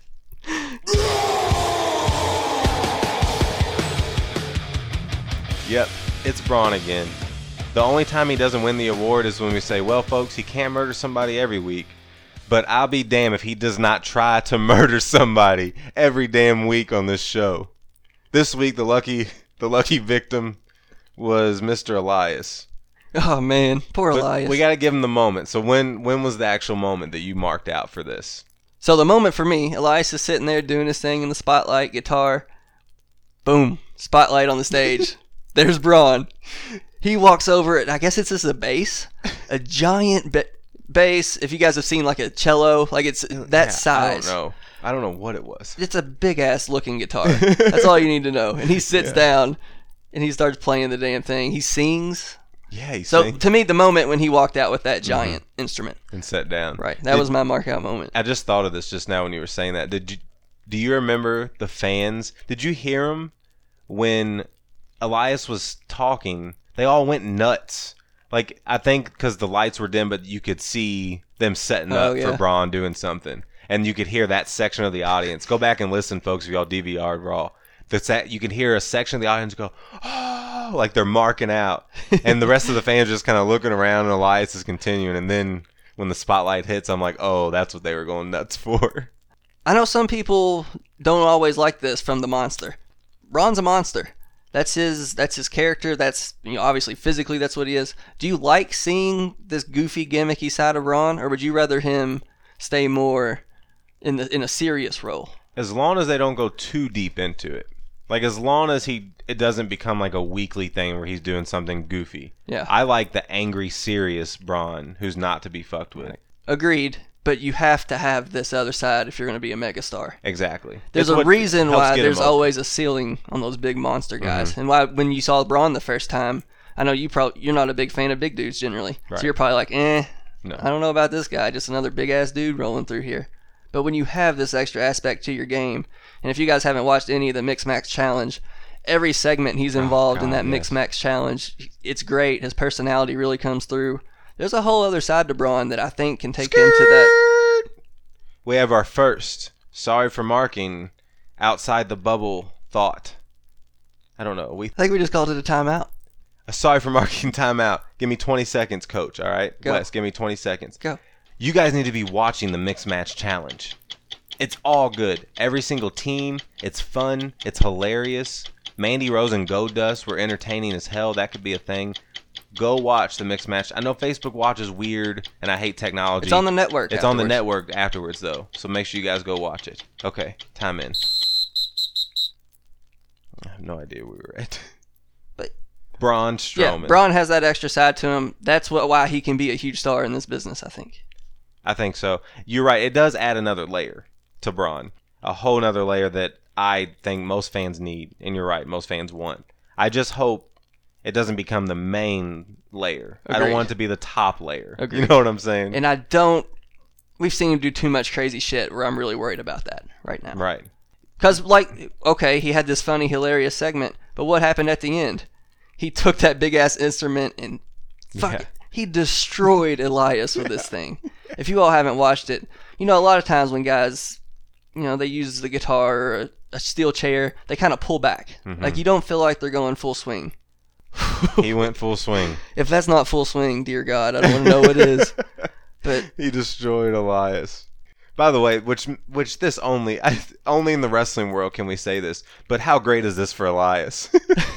Yep, it's Braun again. The only time he doesn't win the award is when we say, well, folks, he can't murder somebody every week. But I'll be damned if he does not try to murder somebody every damn week on this show. This week, the lucky the lucky victim was Mister Elias. Oh, man. Poor But Elias. we got to give him the moment. So when when was the actual moment that you marked out for this? So the moment for me, Elias is sitting there doing his thing in the spotlight, guitar. Boom. Spotlight on the stage. There's Braun. He walks over it. I guess it's just a bass. A giant ba- bass. If you guys have seen like a cello, like it's that Yeah, size. I don't know. I don't know what it was. It's a big ass looking guitar. That's all you need to know. And he sits Yeah. down and he starts playing the damn thing. He sings. Yeah, he So sang to me, the moment when he walked out with that giant instrument. and sat down. Right. That Did- was my mark out moment. I just thought of this just now when you were saying that. Did you do you remember the fans? Did you hear them when Elias was talking? They all went nuts. Like I think because the lights were dim, but you could see them setting Oh, up yeah. for Braun doing something, and you could hear that section of the audience. Go back and listen, folks, if y'all D V R'd Raw. That's that you can hear a section of the audience go, oh, like they're marking out, and the rest of the fans just kind of looking around, and Elias is continuing, and then when the spotlight hits, I'm like, oh, that's what they were going nuts for. I know some people don't always like this from the monster. Braun's a monster. That's his that's his character. That's, you know, obviously physically that's what he is. Do you like seeing this goofy gimmicky side of Braun, or would you rather him stay more in the in a serious role? As long as they don't go too deep into it. Like as long as he it doesn't become like a weekly thing where he's doing something goofy. Yeah. I like the angry, serious Braun who's not to be fucked with. Agreed. But you have to have this other side if you're going to be a megastar. Exactly. There's It's a what reason helps why get there's him over. always a ceiling on those big monster guys, Mhm. and why when you saw Braun the first time, I know you probably you're not a big fan of big dudes generally, Right. so you're probably like, eh, No. I don't know about this guy, just another big ass dude rolling through here. But when you have this extra aspect to your game, and if you guys haven't watched any of the Mix Max Challenge, every segment he's involved in God, that Mix yes. Max Challenge, it's great. His personality really comes through. There's a whole other side to Braun that I think can take him to that. We have our first, sorry for marking, outside the bubble thought. I don't know. We I think we just called it a timeout. a sorry for marking timeout. Give me twenty seconds, coach, all right? Go. Wes, give me twenty seconds. Go. You guys need to be watching the Mix Match Challenge. It's all good. Every single team. It's fun. It's hilarious. Mandy Rose and Goldust were entertaining as hell. That could be a thing. Go watch the Mix Match. I know Facebook Watch is weird, and I hate technology. It's on the network. It's on the afterwards. network afterwards, though. So make sure you guys go watch it. Okay, time in. I have no idea where we were at. But Braun yeah, Strowman. Braun has that extra side to him. That's what why he can be a huge star in this business, I think. I think so. You're right. It does add another layer to Braun. A whole nother layer that I think most fans need. And you're right. Most fans want. I just hope it doesn't become the main layer. I don't Agreed. want it to be the top layer. Agreed. You know what I'm saying? And I don't. We've seen him do too much crazy shit where I'm really worried about that right now. Right. Because, like, okay, he had this funny, hilarious segment, but what happened at the end? He took that big ass instrument and fuck Yeah. it, he destroyed Elias with this thing. If you all haven't watched it, you know, a lot of times when guys, you know, they use the guitar or a, a steel chair, they kind of pull back. Mhm. Like, you don't feel like they're going full swing. He went full swing. If that's not full swing, dear God, I don't want to know what is. But He destroyed Elias. By the way, which which this only I, only in the wrestling world can we say this, but how great is this for Elias?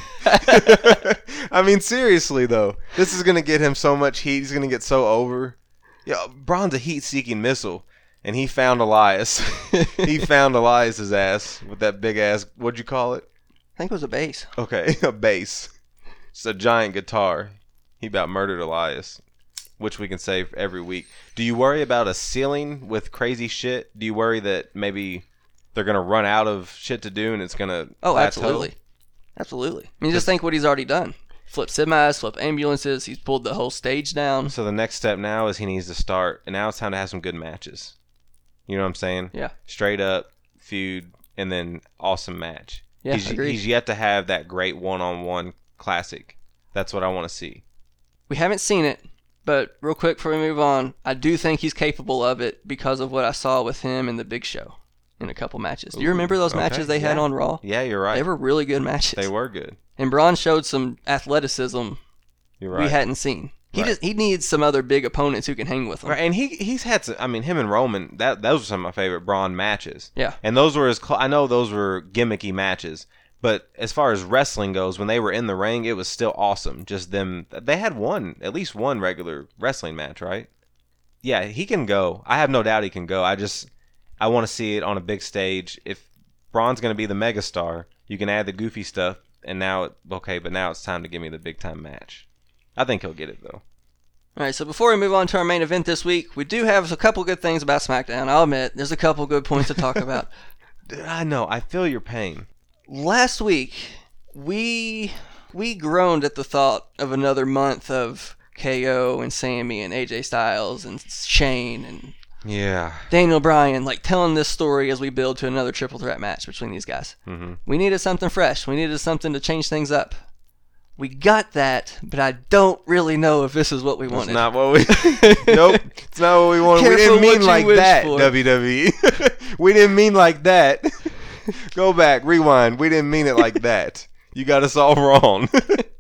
I mean, seriously though, this is gonna get him so much heat. He's gonna get so over. Yeah, Braun's a heat-seeking missile, and he found Elias. He found Elias's ass with that big ass. What'd you call it? I think it was a bass. Okay, a bass. It's a giant guitar. He about murdered Elias, which we can say every week. Do you worry about a ceiling with crazy shit? Do you worry that maybe they're going to run out of shit to do and it's going to Oh, plateau? absolutely. Absolutely. I mean, just think what he's already done. Flip semis, flip ambulances. He's pulled the whole stage down. So the next step now is he needs to start, and now it's time to have some good matches. You know what I'm saying? Yeah. Straight up feud, and then awesome match. Yeah, he's, agreed. he's yet to have that great one-on-one classic. That's what I want to see. We haven't seen it, but real quick before we move on, I do think he's capable of it because of what I saw with him in the Big Show in a couple matches. Do you remember those Okay, matches they had yeah. on Raw? Yeah, you're right. They were really good matches. They were good. And Braun showed some athleticism You're right. we hadn't seen. He Right. just he needs some other big opponents who can hang with him. Right, and he he's had some, I mean, him and Roman, that those were some of my favorite Braun matches. Yeah. And those were his cl- I know those were gimmicky matches, but as far as wrestling goes, when they were in the ring, it was still awesome. Just them, they had one, at least one regular wrestling match, right? Yeah, he can go. I have no doubt he can go. I just I want to see it on a big stage. If Braun's going to be the megastar, you can add the goofy stuff, and now it, okay, but now it's time to give me the big time match. I think he'll get it though. All right, so before we move on to our main event this week, we do have a couple good things about SmackDown. I'll admit, there's a couple good points to talk about. I know. I feel your pain. Last week, we we groaned at the thought of another month of K O and Sammy and A J Styles and Shane and Yeah. Daniel Bryan, like telling this story as we build to another triple threat match between these guys. Mm-hmm. We needed something fresh. We needed something to change things up. We got that, but I don't really know if this is what we That's wanted. not what we. Nope, it's not what we wanted. We Careful didn't what mean you like wish that, for. W W E. We didn't mean like that. Go back, rewind. We didn't mean it like that. You got us all wrong.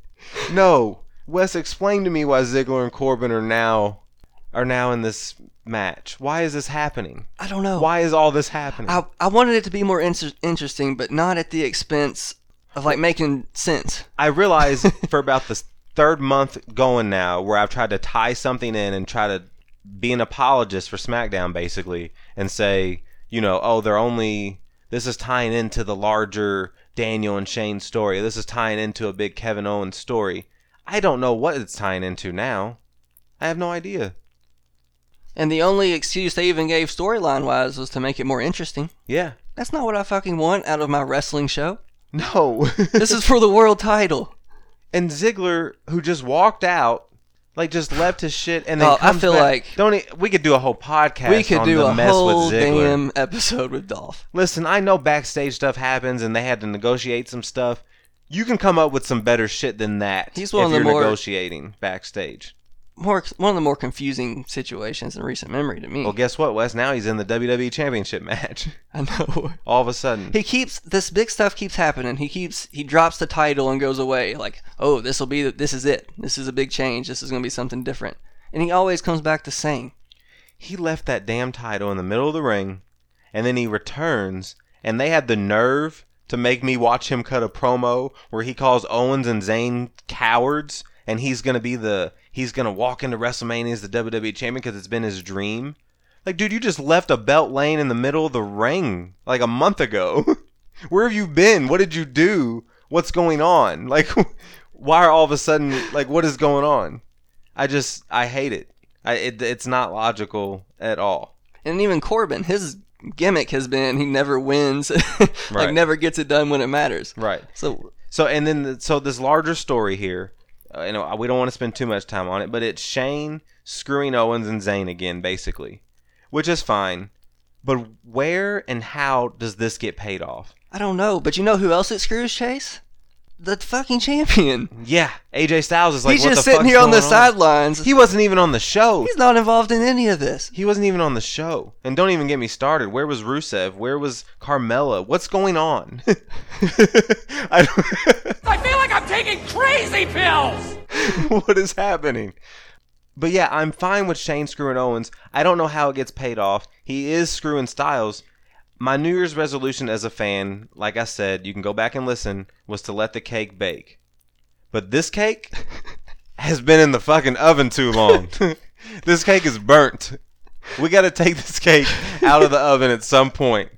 No, Wes, explain to me why Ziggler and Corbin are now are now in this match. Why is this happening? I don't know. Why is all this happening? I, I wanted it to be more inter- interesting, but not at the expense of like making sense. I realize for about the third month going now, where I've tried to tie something in and try to be an apologist for SmackDown, basically, and say, you know, oh, they're only, this is tying into the larger Daniel and Shane story. This is tying into a big Kevin Owens story. I don't know what it's tying into now. I have no idea. And the only excuse they even gave storyline-wise was to make it more interesting. Yeah. That's not what I fucking want out of my wrestling show. No. This is for the world title. And Ziggler, who just walked out, like just left his shit, and then Oh, I comes feel back. like Don't e- we could do a whole podcast. We could on do the a mess whole with Ziggler. damn episode with Dolph. Listen, I know backstage stuff happens, and they had to negotiate some stuff. You can come up with some better shit than that. He's one if of the you're more- negotiating backstage. More one of the more confusing situations in recent memory to me. Well, guess what, Wes? Now he's in the W W E Championship match. I know. All of a sudden. He keeps this big stuff keeps happening. He keeps he drops the title and goes away. Like, oh, this will be the, this is it. This is a big change. This is gonna be something different. And he always comes back the same. He left that damn title in the middle of the ring, and then he returns, and they had the nerve to make me watch him cut a promo where he calls Owens and Zayn cowards, and he's gonna be the he's gonna walk into WrestleMania as the W W E champion because it's been his dream. Like, dude, you just left a belt laying in the middle of the ring like a month ago. Where have you been? What did you do? What's going on? Like, why are all of a sudden like what is going on? I just I hate it. I it, it's not logical at all. And even Corbin, his gimmick has been he never wins, like Right. never gets it done when it matters. Right. So So and then the, so this larger story here, uh, you know, we don't want to spend too much time on it, but it's Shane screwing Owens and Zayn again, basically, which is fine. But where and how does this get paid off? I don't know, but you know who else it screws, Chase? The fucking champion. Yeah, A J Styles is like, He's what just the sitting fuck's here on the going sidelines. He wasn't even on the show. He's not involved in any of this. He wasn't even on the show. And don't even get me started. Where was Rusev? Where was Carmella? What's going on? I don't I feel like I'm taking crazy pills! What is happening? But yeah, I'm fine with Shane screwing Owens. I don't know how it gets paid off. He is screwing Styles. My New Year's resolution as a fan, like I said, you can go back and listen, was to let the cake bake. But this cake has been in the fucking oven too long. This cake is burnt. We got to take this cake out of the oven at some point.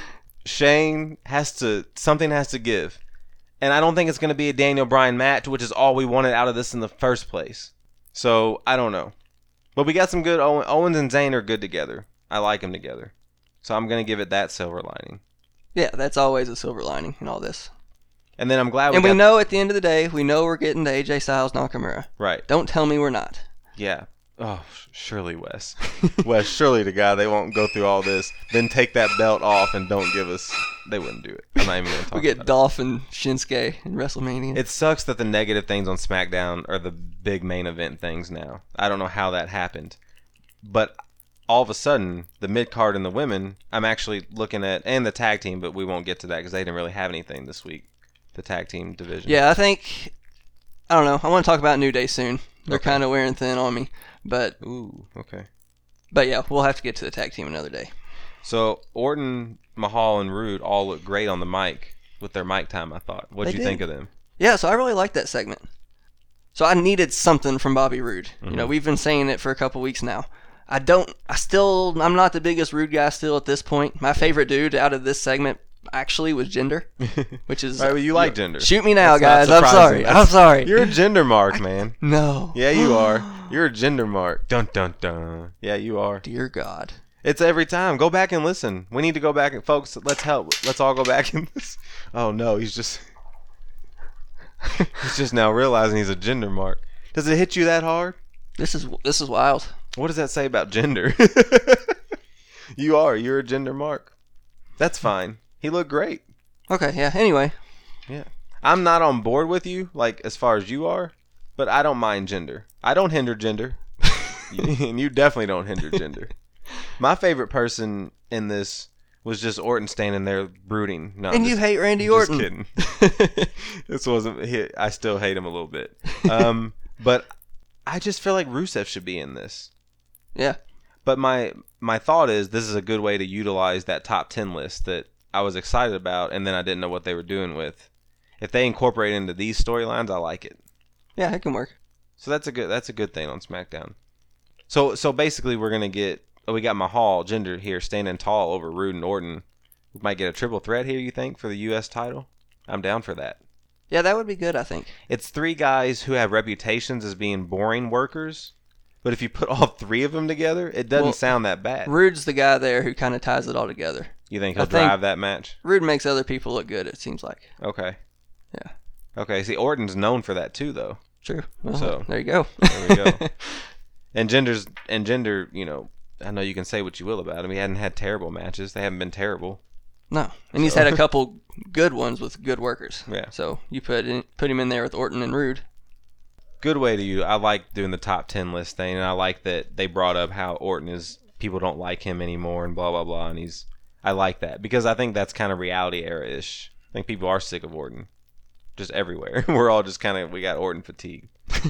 Shane has to, something has to give. And I don't think it's going to be a Daniel Bryan match, which is all we wanted out of this in the first place. So, I don't know. But we got some good, Owen, Owens and Zayn are good together. I like them together. So I'm going to give it that silver lining. Yeah, that's always a silver lining in all this. And then I'm glad we And got... we know at the end of the day, we know we're getting to A J Styles Nakamura. Right. Don't tell me we're not. Yeah. Oh, surely, Wes. Wes, surely to God they won't go through all this, then take that belt off and don't give us... They wouldn't do it. I'm not even going to talk We get about Dolph and Shinsuke in WrestleMania. it. It sucks that the negative things on SmackDown are the big main event things now. I don't know how that happened. But all of a sudden, the mid-card and the women, I'm actually looking at... And the tag team, but we won't get to that because they didn't really have anything this week. The tag team division. Yeah, I think... I don't know. I want to talk about New Day soon. They're Okay. kind of wearing thin on me. But, Ooh, okay. but yeah, we'll have to get to the tag team another day. So Orton, Mahal, and Rude all look great on the mic with their mic time, I thought. What They did you did. think of them? Yeah, so I really like that segment. So I needed something from Bobby Roode. You know, Mhm. we've been saying it for a couple weeks now. I don't, I still, I'm not the biggest Rude guy still at this point. My favorite dude out of this segment actually was Jinder, which is... Right, well, you like Jinder. Shoot me now, That's guys. not I'm surprising. sorry. That's- I'm sorry. You're a gender mark, man. No. Yeah, you are. You're a gender mark. Dun dun dun. Yeah, you are. Dear God. It's every time. Go back and listen. We need to go back and folks. Let's help. Let's all go back and listen. Oh no, he's just he's just now realizing he's a gender mark. Does it hit you that hard? This is this is wild. What does that say about gender? You are. You're a gender mark. That's fine. He looked great. Okay, yeah. Anyway, Yeah. I'm not on board with you, like, as far as you are, but I don't mind gender. I don't hinder gender. And you definitely don't hinder gender. My favorite person in this was just Orton standing there brooding. No, and I'm you just, hate Randy just Orton. kidding. This wasn't. He, I still hate him a little bit. Um, but I just feel like Rusev should be in this. Yeah. But my my thought is this is a good way to utilize that top ten list that I was excited about, and then I didn't know what they were doing with. If they incorporate into these storylines, I like it. Yeah, it can work. So that's a good that's a good thing on SmackDown. So so basically, we're gonna get oh, we got Mahal Jinder here standing tall over Rude and Orton. We might get a triple threat here. You think for the U S title? I'm down for that. Yeah, that would be good, I think. It's three guys who have reputations as being boring workers, But if you put all three of them together, it doesn't Well, sound that bad. Rude's the guy there who kind of ties it all together. You think he'll I think- drive that match? Rude makes other people look good, it seems like. Okay. Yeah. Okay. See, Orton's known for that too, though. True. Well, So- there you go. There we go. And Gender's and Gender, you know, I know you can say what you will about him. He hadn't had terrible matches. They haven't been terrible. No. And he's So- had a couple good ones with good workers. Yeah. So you put in, put him in there with Orton and Rude. Good way to you. I like doing the top ten list thing, and I like that they brought up how Orton is, people don't like him anymore and blah, blah, blah. And he's, I like that because I think that's kind of reality era-ish. I think people are sick of Orton. Just everywhere. We're all just kind of, we got Orton fatigue.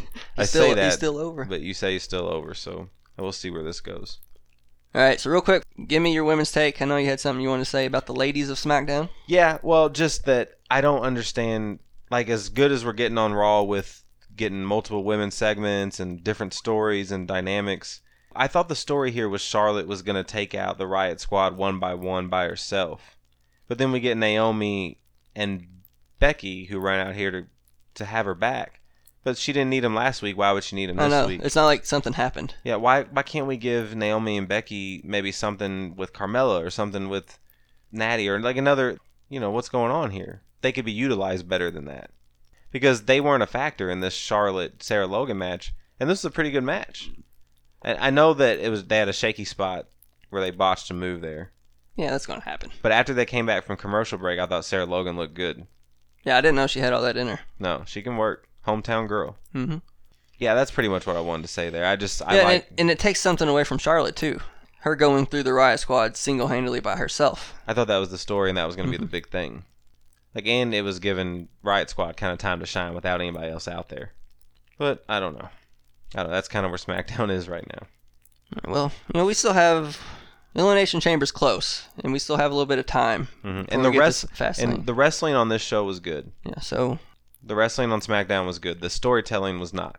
I still- say that. he's still over. But you say he's still over, so we'll see where this goes. All right, so real quick, give me your women's take. I know you had something you wanted to say about the ladies of SmackDown. Yeah, well, just that I don't understand, like, as good as we're getting on Raw with getting multiple women's segments and different stories and dynamics, I thought the story here was Charlotte was going to take out the Riot Squad one by one by herself. But then we get Naomi and Becky, who ran out here to, to have her back. But she didn't need them last week. Why would she need them I this know. week? It's not like something happened. Yeah, why why can't we give Naomi and Becky maybe something with Carmella or something with Natty or like another, you know, what's going on here? They could be utilized better than that. Because they weren't a factor in this Charlotte-Sarah Logan match, and this is a pretty good match. And I know that it was they had a shaky spot where they botched a move there. Yeah, that's going to happen. But after they came back from commercial break, I thought Sarah Logan looked good. Yeah, I didn't know she had all that in her. No, she can work. Hometown girl. Mm-hmm. Yeah, that's pretty much what I wanted to say there. I just, I Yeah, like... and, it, and it takes something away from Charlotte, too. Her going through the Riot Squad single-handedly by herself. I thought that was the story, and that was going to be the big thing. Like, and it was giving Riot Squad kind of time to shine without anybody else out there. But I don't know. I don't know. That's kind of where SmackDown is right now. Well, you know, we still have Elimination Chamber's close, and we still have a little bit of time. Mm-hmm. before And we the get rest, to Fastlane. and the wrestling on this show was good. Yeah, so The wrestling on SmackDown was good. The storytelling was not.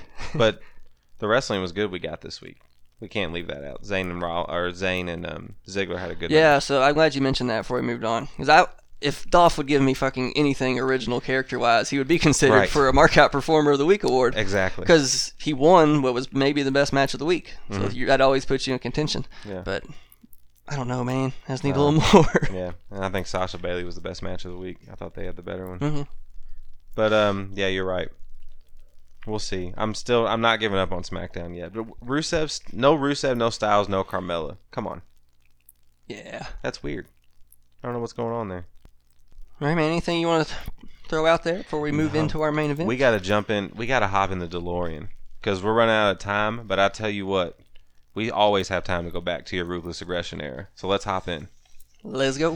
But the wrestling was good we got this week. We can't leave that out. Zayn and Raw, or Zayn and um, Ziggler had a good yeah, match. so I'm glad you mentioned that before we moved on, because I. If Dolph would give me fucking anything original character-wise, he would be considered Right. for a Markout Performer of the Week award. Exactly. Because he won what was maybe the best match of the week. So Mhm. you, that always puts you in contention. Yeah. But I don't know, man. I just need Uh, a little more. Yeah, and I think Sasha Bailey was the best match of the week. I thought they had the better one. hmm But um, yeah, you're right. We'll see. I'm still, I'm not giving up on SmackDown yet. But Rusev's, no Rusev, no Styles, no Carmella. Come on, Yeah. that's weird. I don't know what's going on there. All right, man. Anything you want to throw out there before we move No. into our main event? We got to jump in. We got to hop in the DeLorean because we're running out of time. But I tell you what, we always have time to go back to your ruthless aggression era. So let's hop in. Let's go.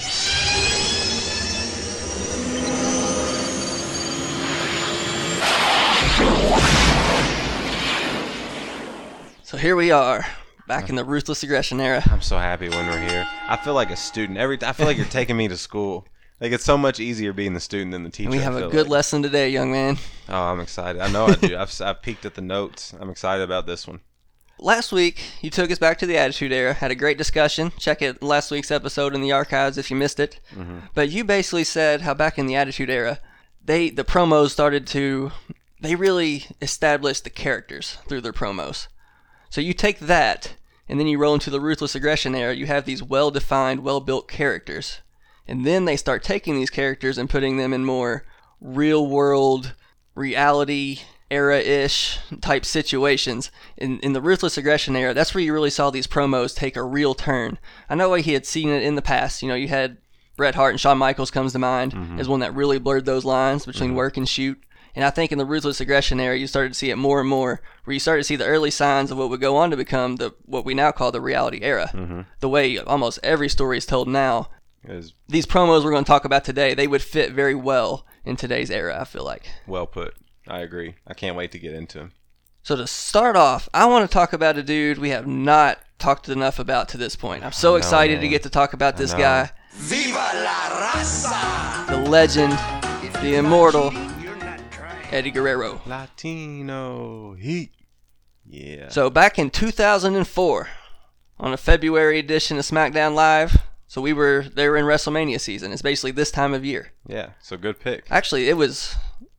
So here we are, back in the ruthless aggression era. I'm so happy when we're here. I feel like a student. Every I feel like you're taking me to school. Like it's so much easier being the student than the teacher. And we I have a feel good like. lesson today, young man. Oh, I'm excited. I know I do. I've I've peeked at the notes. I'm excited about this one. Last week, you took us back to the Attitude Era, had a great discussion. Check it last week's episode in the archives if you missed it. Mm-hmm. But you basically said how back in the Attitude Era, they the promos started to, they really established the characters through their promos. So you take that, and then you roll into the Ruthless Aggression Era, you have these well-defined, well-built characters. And then they start taking these characters and putting them in more real-world, reality era-ish type situations. In in the Ruthless Aggression Era, that's where you really saw these promos take a real turn. I know he had seen it in the past. You know, you had Bret Hart and Shawn Michaels comes to mind Mm-hmm. as one that really blurred those lines between Mhm. work and shoot. And I think in the Ruthless Aggression Era, you started to see it more and more, where you started to see the early signs of what would go on to become the what we now call the reality era. Mm-hmm. The way almost every story is told now. Is These promos we're going to talk about today, they would fit very well in today's era, I feel like. well put. I agree. I can't wait to get into him. So to start off, I want to talk about a dude we have not talked enough about to this point. I'm so I know, excited to man. get to talk about I this know. guy. Viva la raza! The legend, the immortal, Eddie Guerrero. Latino Heat. Yeah. So back in two thousand four, on a February edition of SmackDown Live, so we were they were in WrestleMania season. It's basically this time of year. yeah. So good pick. Actually, it was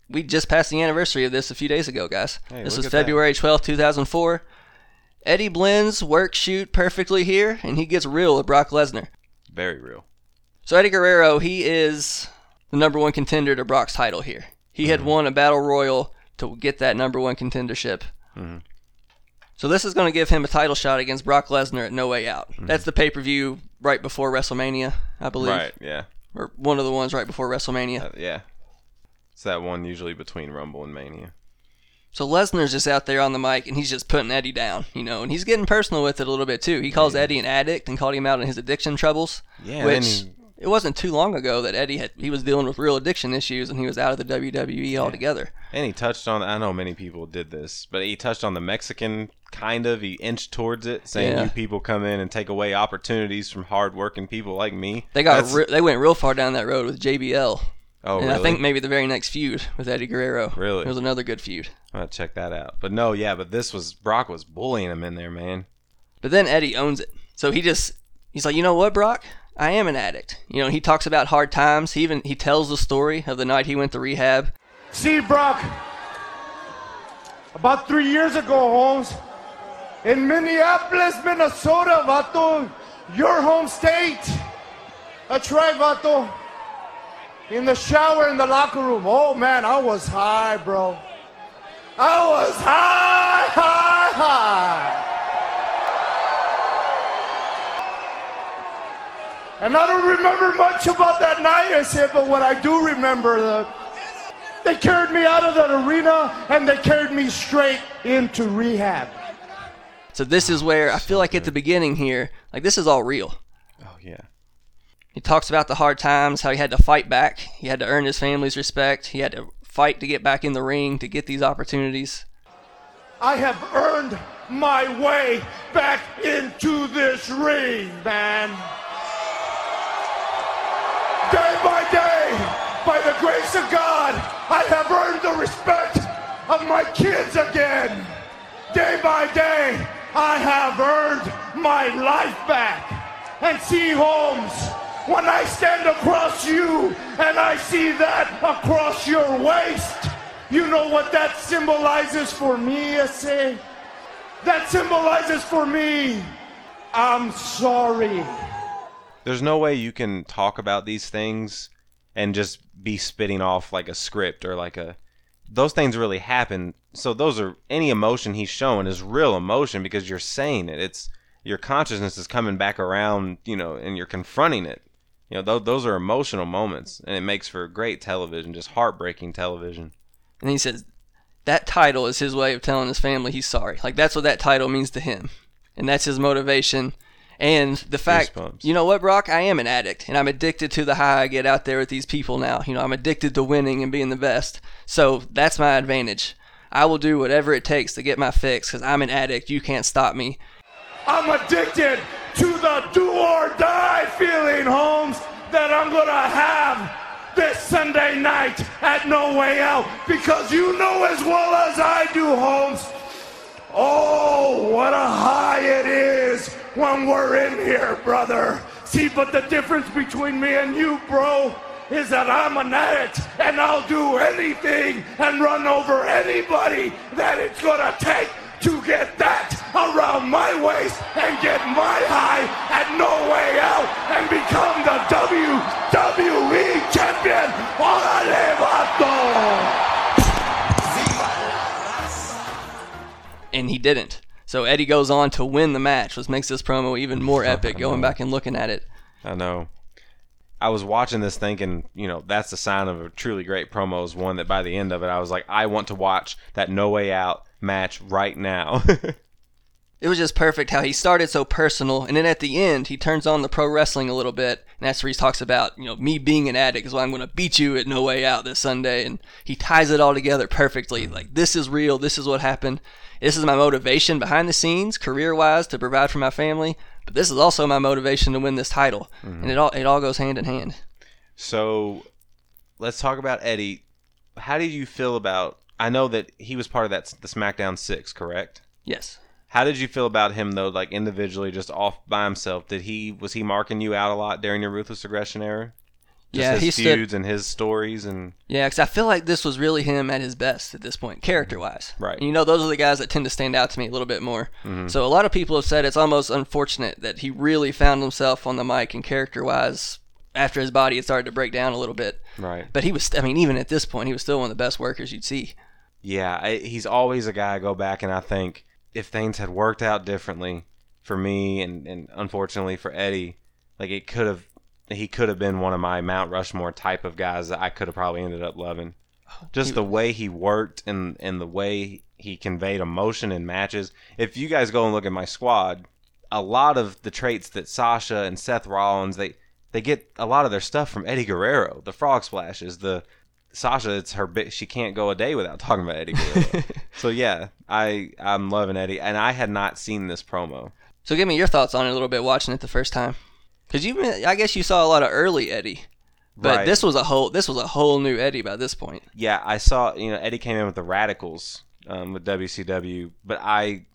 we just passed the anniversary of this a few days ago, guys. Hey, this look was at February twelfth, two thousand four. Eddie blends work shoot perfectly here, and he gets real with Brock Lesnar. Very real. So Eddie Guerrero, he is the number one contender to Brock's title here. He mm-hmm. had won a Battle Royal to get that number one contendership. Mm-hmm. So this is going to give him a title shot against Brock Lesnar at No Way Out. Mm-hmm. That's the pay-per-view right before WrestleMania, I believe. Right, yeah. Or one of the ones right before WrestleMania. Uh, yeah. It's that one usually between Rumble and Mania. So Lesnar's just out there on the mic, and he's just putting Eddie down, you know, and he's getting personal with it a little bit, too. He calls yeah. Eddie an addict and called him out on his addiction troubles, yeah, which he... it wasn't too long ago that Eddie had he was dealing with real addiction issues, and he was out of the W W E yeah. altogether. And he touched on, I know many people did this, but he touched on the Mexican, kind of, he inched towards it, saying yeah. you people come in and take away opportunities from hard-working people like me. They got re- they went real far down that road with J B L. Oh, and really? I think maybe the very next feud with Eddie Guerrero. Really? It was another good feud. I'm going to check that out. But no, yeah, but this was, Brock was bullying him in there, man. But then Eddie owns it. So he just, he's like, you know what, Brock? I am an addict. You know, he talks about hard times. He even, he tells the story of the night he went to rehab. See, Brock, about three years ago, Holmes, in Minneapolis, Minnesota, vato, your home state, that's right, vato. In the shower, in the locker room. Oh, man, I was high, bro. I was high, high, high. And I don't remember much about that night, I said, but what I do remember, uh, they carried me out of that arena, and they carried me straight into rehab. So this is where I feel like at the beginning here, like this is all real. Oh, yeah. He talks about the hard times, how he had to fight back. He had to earn his family's respect. He had to fight to get back in the ring, to get these opportunities. I have earned my way back into this ring, man. Day by day, by the grace of God, I have earned the respect of my kids again. Day by day, I have earned my life back. And see, Holmes, when I stand across you and I see that across your waist, you know what that symbolizes for me, I say? That symbolizes for me, I'm sorry. There's no way you can talk about these things and just be spitting off like a script or like a... Those things really happen. So those are... Any emotion he's showing is real emotion because you're saying it. It's... Your consciousness is coming back around, you know, and you're confronting it. You know, th- those are emotional moments, and it makes for great television, just heartbreaking television. And he says that title is his way of telling his family he's sorry. Like, that's what that title means to him. And that's his motivation. And the fact, Goosebumps. You know what, Brock? I am an addict, and I'm addicted to the high I get out there with these people now. You know, I'm addicted to winning and being the best. So that's my advantage. I will do whatever it takes to get my fix, because I'm an addict. You can't stop me. I'm addicted to the do-or-die feeling, Holmes, that I'm going to have this Sunday night at No Way Out, because you know as well as I do, Holmes, oh, what a high it is when we're in here, brother. See, but the difference between me and you, bro, is that I'm an addict, and I'll do anything and run over anybody that it's going to take to get that around my waist and get my high at No Way Out and become the W W E champion. ¡Órale, vato! And he didn't. So Eddie goes on to win the match, which makes this promo even more epic, going back and looking at it. I know. I was watching this thinking, you know, that's the sign of a truly great promo is one that by the end of it, I was like, I want to watch that No Way Out match right now. It was just perfect how he started so personal, and then at the end, he turns on the pro wrestling a little bit, and that's where he talks about, you know, me being an addict is why I'm going to beat you at No Way Out this Sunday, and he ties it all together perfectly. Like, this is real, this is what happened. This is my motivation behind the scenes, career-wise, to provide for my family, but this is also my motivation to win this title, mm-hmm. and it all it all goes hand in hand. So, let's talk about Eddie. How did you feel about, I know that he was part of that the SmackDown six, correct? Yes. How did you feel about him, though, like individually, just off by himself? Did he Was he marking you out a lot during your Ruthless Aggression era? Just yeah, his he feuds stood, and his stories and yeah, because I feel like this was really him at his best at this point, character-wise. Right. And you know, those are the guys that tend to stand out to me a little bit more. Mhm. So a lot of people have said it's almost unfortunate that he really found himself on the mic and character-wise after his body had started to break down a little bit. right. But he was, I mean, even at this point, he was still one of the best workers you'd see. Yeah, I, he's always a guy I go back and I think if things had worked out differently for me and, and unfortunately for Eddie, like it could have, he could have been one of my Mount Rushmore type of guys that I could have probably ended up loving. Just the way he worked and, and the way he conveyed emotion in matches. If you guys go and look at my squad, a lot of the traits that Sasha and Seth Rollins, they, they get a lot of their stuff from Eddie Guerrero. The frog splashes, the Sasha, it's her bit. She can't go a day without talking about Eddie Guerrero. So yeah, I I'm loving Eddie, and I had not seen this promo. So give me your thoughts on it a little bit watching it the first time. Because you, I guess you saw a lot of early Eddie. But Right. this was a whole this was a whole new Eddie by this point. Yeah, I saw, you know, Eddie came in with the Radicals um, with W C W, but I,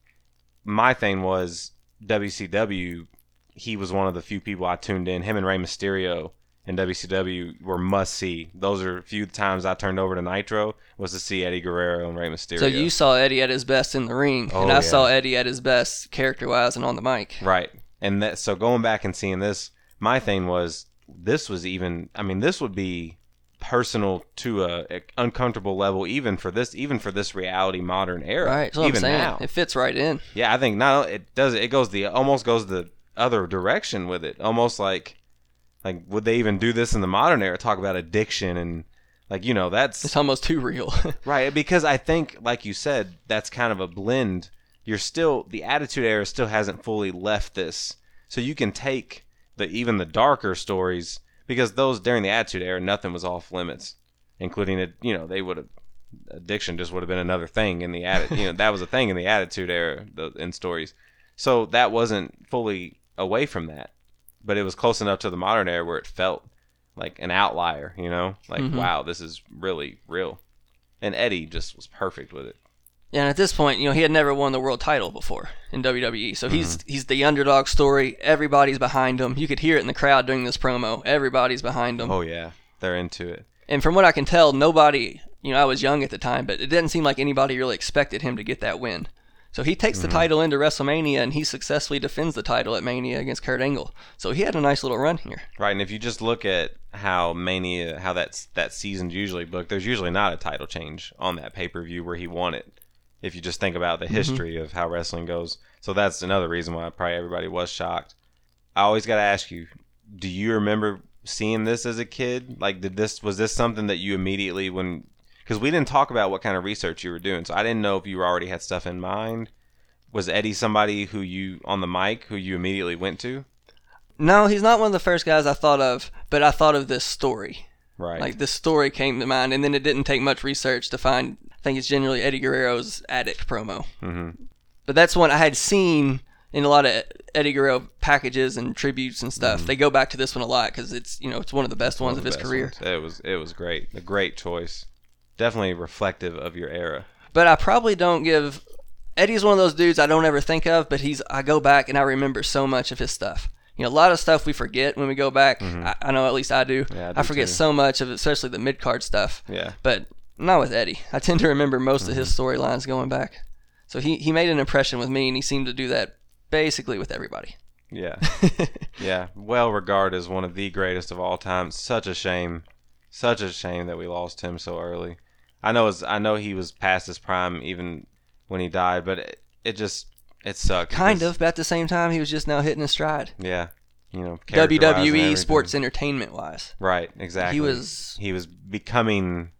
my thing was W C W, he was one of the few people I tuned in. Him and Rey Mysterio in W C W were must see. Those are a few times I turned over to Nitro was to see Eddie Guerrero and Rey Mysterio. So you saw Eddie at his best in the ring, Oh, and I yeah. saw Eddie at his best character-wise and on the mic. Right. And that, so going back and seeing this, my thing was this was even, I mean, this would be personal to a, a uncomfortable level even for this even for this reality modern era. Right, that's what even I'm saying. now. It fits right in. Yeah, I think not it does it goes the almost goes the other direction with it. Almost like like would they even do this in the modern era, talk about addiction and like, you know, that's It's almost too real. right, because I think like you said, that's kind of a blend. You're still the Attitude Era still hasn't fully left this. So you can take the even the darker stories because those during the Attitude Era nothing was off limits, including it, you know, they would have addiction just would have been another thing in the atti- you know, that was a thing in the Attitude Era the, in stories. So that wasn't fully away from that, but it was close enough to the modern era where it felt like an outlier, you know, like Mhm. wow, this is really real. And Eddie just was perfect with it. Yeah, and at this point, you know, he had never won the world title before in W W E. So he's Mm-hmm. he's the underdog story. Everybody's behind him. You could hear it in the crowd during this promo. Everybody's behind him. Oh yeah, they're into it. And from what I can tell, nobody, you know, I was young at the time, but it didn't seem like anybody really expected him to get that win. So he takes Mm-hmm. the title into WrestleMania, and he successfully defends the title at Mania against Kurt Angle. So he had a nice little run here. Right, and if you just look at how Mania, how that's that season's usually booked, there's usually not a title change on that pay per view where he won it. If you just think about the history of how wrestling goes, so that's another reason why probably everybody was shocked. I always got to ask you, do you remember seeing this as a kid? Like, did this was this something that you immediately when? Because we didn't talk about what kind of research you were doing, so I didn't know if you already had stuff in mind. Was Eddie somebody who you on the mic who you immediately went to? No, he's not one of the first guys I thought of, but I thought of this story. Right. Like, this story came to mind, and then it didn't take much research to find, I think it's generally Eddie Guerrero's Addict promo. Mm-hmm. But that's one I had seen in a lot of Eddie Guerrero packages and tributes and stuff. Mm-hmm. They go back to this one a lot because it's, you know, it's one of the best ones of the his best career. ones. It was it was great. A great choice. Definitely reflective of your era. But I probably don't give Eddie's one of those dudes I don't ever think of, but he's I go back and I remember so much of his stuff. You know, a lot of stuff we forget when we go back. I, I know at least I do. Yeah, I do I forget too. so much of it, especially the mid card stuff. Yeah. But not with Eddie. I tend to remember most Mm-hmm. of his storylines going back. So he, he made an impression with me, and he seemed to do that basically with everybody. Yeah. Yeah. Well regarded as one of the greatest of all time. Such a shame. Such a shame that we lost him so early. I know it's, I know he was past his prime even when he died, but it, it just it sucked. Kind because- of, but at the same time, he was just now hitting his stride. Yeah. You know, W character-wise and W E everything. sports entertainment wise. Right, exactly. He was- he was becoming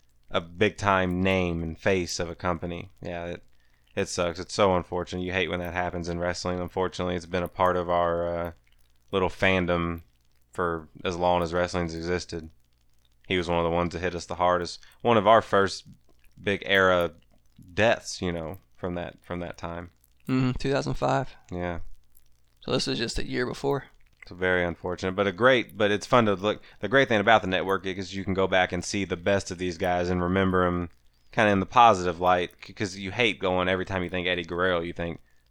a big time name and face of a company. Yeah, it it sucks. It's so unfortunate. You hate when that happens in wrestling. Unfortunately, it's been a part of our uh, little fandom for as long as wrestling's existed. He was one of the ones that hit us the hardest. One of our first big era deaths, you know, from that from that time. Mm-hmm, two thousand five. Yeah. So this was just a year before. It's very unfortunate, but a great, but it's fun to look. The great thing about the network is you can go back and see the best of these guys and remember them kind of in the positive light, because you hate going every time you think Eddie Guerrero, you think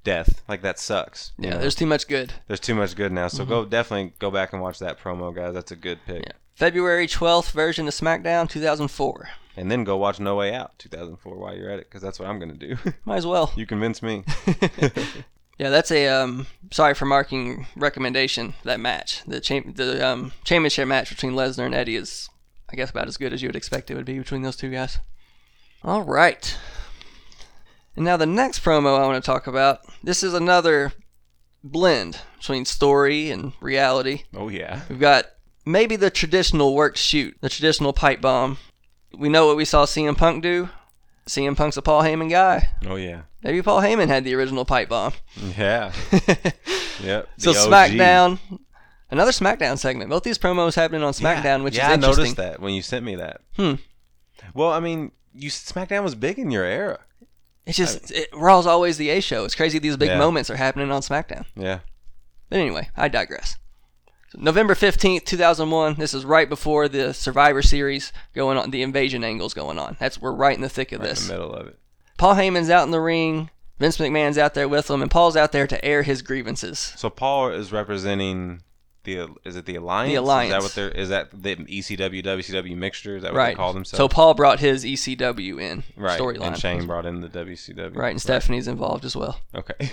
death. Like, that sucks. Yeah, know? there's too much good. There's too much good now. So Mm-hmm. go definitely go back and watch that promo, guys. That's a good pick. Yeah. February twelfth version of SmackDown two thousand four. And then go watch No Way Out two thousand four while you're at it, because that's what I'm going to do. Might as well. You convince me. Yeah, that's a um, sorry for marking recommendation. That match, the cha- the um, championship match between Lesnar and Eddie is, I guess, about as good as you would expect it would be between those two guys. All right. And now the next promo I want to talk about. This is another blend between story and reality. Oh, yeah. We've got maybe the traditional worked shoot, the traditional pipe bomb. We know what we saw C M Punk do. C M Punk's a Paul Heyman guy. Oh, yeah. Maybe Paul Heyman had the original pipe bomb. Yeah. Yep. So the O G. SmackDown, another SmackDown segment. Both these promos happening on SmackDown, yeah. which yeah, is interesting. I noticed that when you sent me that. Hmm. Well, I mean, you SmackDown was big in your era. It's just it, Raw's always the A show. It's crazy these big Yeah. moments are happening on SmackDown. Yeah. But anyway, I digress. So November fifteenth, two thousand one. This is right before the Survivor Series going on. The Invasion angle's going on. That's we're right in the thick of Right this. in the middle of it. Paul Heyman's out in the ring. Vince McMahon's out there with him, and Paul's out there to air his grievances. So Paul is representing the is it the Alliance? The Alliance. Is that what they're is that the E C W W C W mixture? Is that what Right. they call themselves? So Paul brought his E C W in right. storyline. And Shane brought in the W C W. Right, and Stephanie's involved as well. Okay.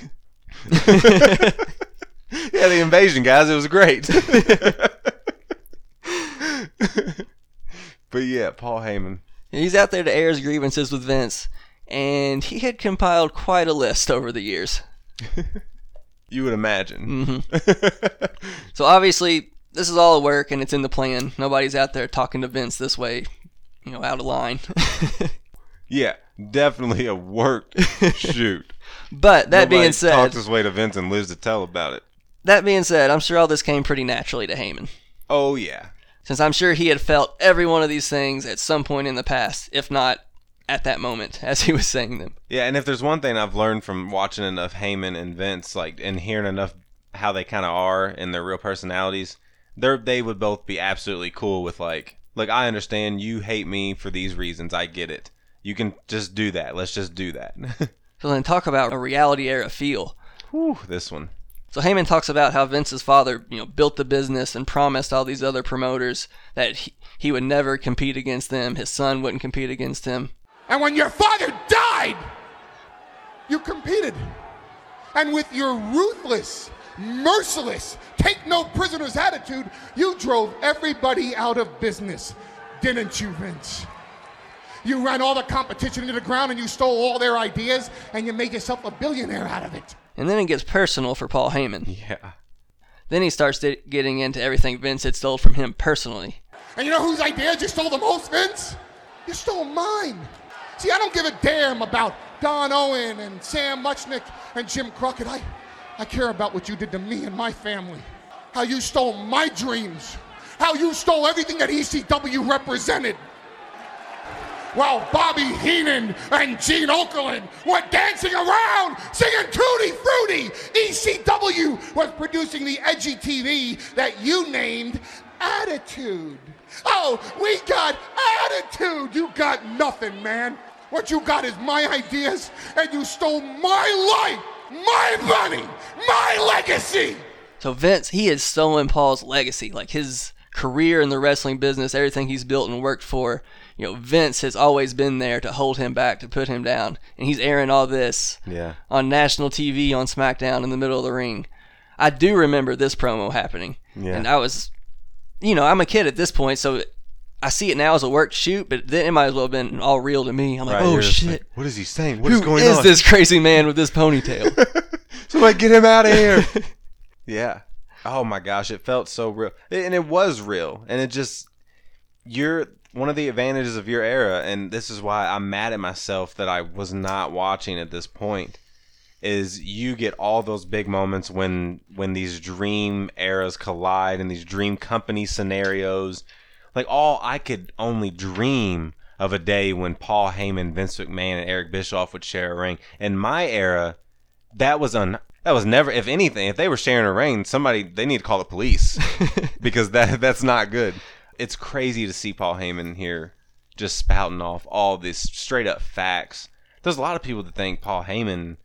Yeah, the invasion, guys. It was great. But yeah, Paul Heyman. He's out there to air his grievances with Vince, and he had compiled quite a list over the years. You would imagine. Mm-hmm. So obviously, this is all a work, and it's in the plan. Nobody's out there talking to Vince this way, you know, out of line. Yeah, definitely a worked shoot. But that Nobody being said, talked his way to Vince and lives to tell about it. that being said, I'm sure all this came pretty naturally to Heyman, Oh yeah. since I'm sure he had felt every one of these things at some point in the past, if not at that moment as he was saying them. Yeah, and if there's one thing I've learned from watching enough Heyman and Vince, like, and hearing enough how they kind of are and their real personalities, they they would both be absolutely cool with, like, look, I understand you hate me for these reasons. I get it. You can just do that. Let's just do that. So then talk about a reality era feel. Whew, this one. So Heyman talks about how Vince's father, you know, built the business and promised all these other promoters that he, he would never compete against them. His son wouldn't compete against him. And when your father died, you competed. And with your ruthless, merciless, take no prisoners attitude, you drove everybody out of business, didn't you, Vince? You ran all the competition into the ground and you stole all their ideas and you made yourself a billionaire out of it. And then it gets personal for Paul Heyman. Yeah. Then he starts di- getting into everything Vince had stole from him personally. And you know whose ideas you stole the most, Vince? You stole mine. See, I don't give a damn about Don Owen and Sam Muchnick and Jim Crockett. I, I care about what you did to me and my family. How you stole my dreams. How you stole everything that E C W represented. While Bobby Heenan and Gene Okerlund were dancing around singing Tutti Frutti, E C W was producing the edgy T V that you named Attitude. Oh, we got attitude. You got nothing, man. What you got is my ideas, and you stole my life, my money, my legacy. So Vince, he has stolen Paul's legacy, like his career in the wrestling business, everything he's built and worked for. You know, Vince has always been there to hold him back, to put him down. And he's airing all this Yeah. on national T V on SmackDown in the middle of the ring. I do remember this promo happening. Yeah. And I was, you know, I'm a kid at this point, so I see it now as a work shoot, but then it might as well have been all real to me. I'm like, Right, oh you're just shit. like, what is he saying? What is Who going is on? this crazy man with this ponytail? Somebody get him out of here. Yeah. Oh my gosh, it felt so real. And it was real. And it just, you're one of the advantages of your era, and this is why I'm mad at myself that I was not watching at this point, is you get all those big moments when when these dream eras collide and these dream company scenarios. Like, all I could only dream of a day when Paul Heyman, Vince McMahon, and Eric Bischoff would share a ring. In my era, that was un that was never, if anything, if they were sharing a ring, somebody, they need to call the police because that that's not good. It's crazy to see Paul Heyman here just spouting off all these straight up facts. There's a lot of people that think Paul Heyman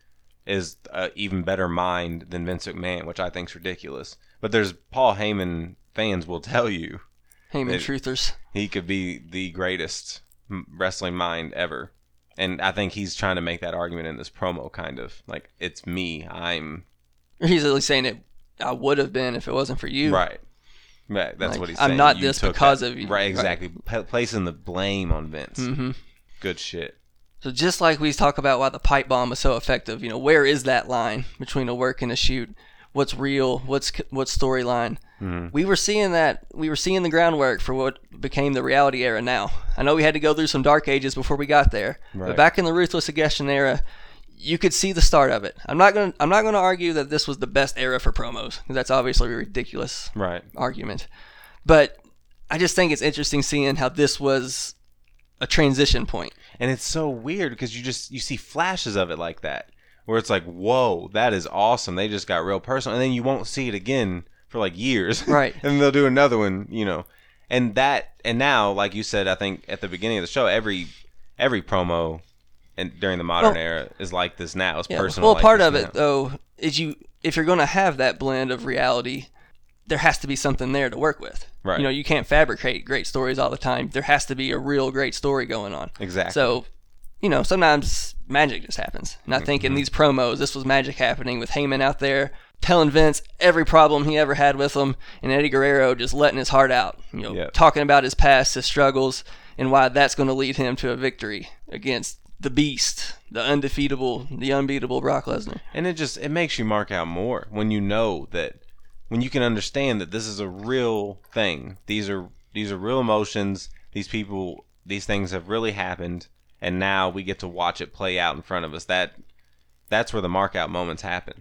is an even better mind than Vince McMahon, which I think is ridiculous. But there's Paul Heyman fans will tell you Heyman that truthers. he could be the greatest wrestling mind ever. And I think he's trying to make that argument in this promo, kind of. Like, it's me. I'm... He's at least saying it, I would have been if it wasn't for you. Right. Right. That's Like, what he's I'm saying. not You this took because that- of you. Right, exactly. P- placing the blame on Vince. Mm-hmm. Good shit. So just like we talk about why the pipe bomb was so effective, you know, where is that line between a work and a shoot? What's real? What's what's storyline? Mm-hmm. We were seeing that. We were seeing the groundwork for what became the reality era. Now I know we had to go through some dark ages before we got there, Right. but back in the Ruthless Aggression era, you could see the start of it. I'm not gonna. I'm not gonna argue that this was the best era for promos, because that's obviously a ridiculous Right. argument. But I just think it's interesting seeing how this was a transition point. And it's so weird because you just you see flashes of it like that, where it's like, whoa, that is awesome. They just got real personal, and then you won't see it again for like years, Right. And then they'll do another one, you know. And that, and now, like you said, I think at the beginning of the show, every every promo, and during the modern Well, era is like this now. It's Yeah, personal. well, like part this of it now. though is you if you're going to have that blend of reality, there has to be something there to work with. Right. You know, you can't fabricate great stories all the time. There has to be a real great story going on. Exactly. So, you know, sometimes magic just happens. And I think in these promos, this was magic happening with Heyman out there telling Vince every problem he ever had with him, and Eddie Guerrero just letting his heart out. You know, Yep. talking about his past, his struggles, and why that's going to lead him to a victory against the Beast, the undefeatable, the unbeatable Brock Lesnar. And it just it makes you mark out more when you know that, when you can understand that this is a real thing. These are these are real emotions. These people, these things have really happened, and now we get to watch it play out in front of us. That that's where the mark out moments happen.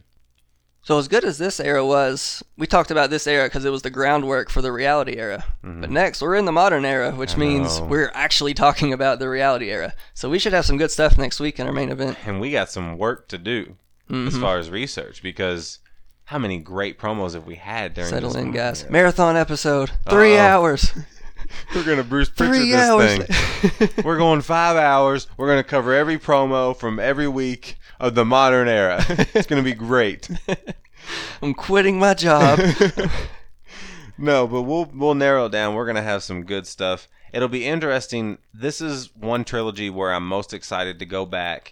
So as good as this era was, we talked about this era because it was the groundwork for the reality era. But next, we're in the modern era, which I means know. we're actually talking about the reality era. So we should have some good stuff next week in our main event. And we got some work to do as far as research, because how many great promos have we had during Settle this in, month? guys. Yeah. Marathon episode, three Uh-oh. hours. We're gonna Bruce Pritchard Three this hours. thing. We're going five hours. We're gonna cover every promo from every week of the modern era. It's gonna be great. I'm quitting my job. No, but we'll we'll narrow it down. We're gonna have some good stuff. It'll be interesting. This is one trilogy where I'm most excited to go back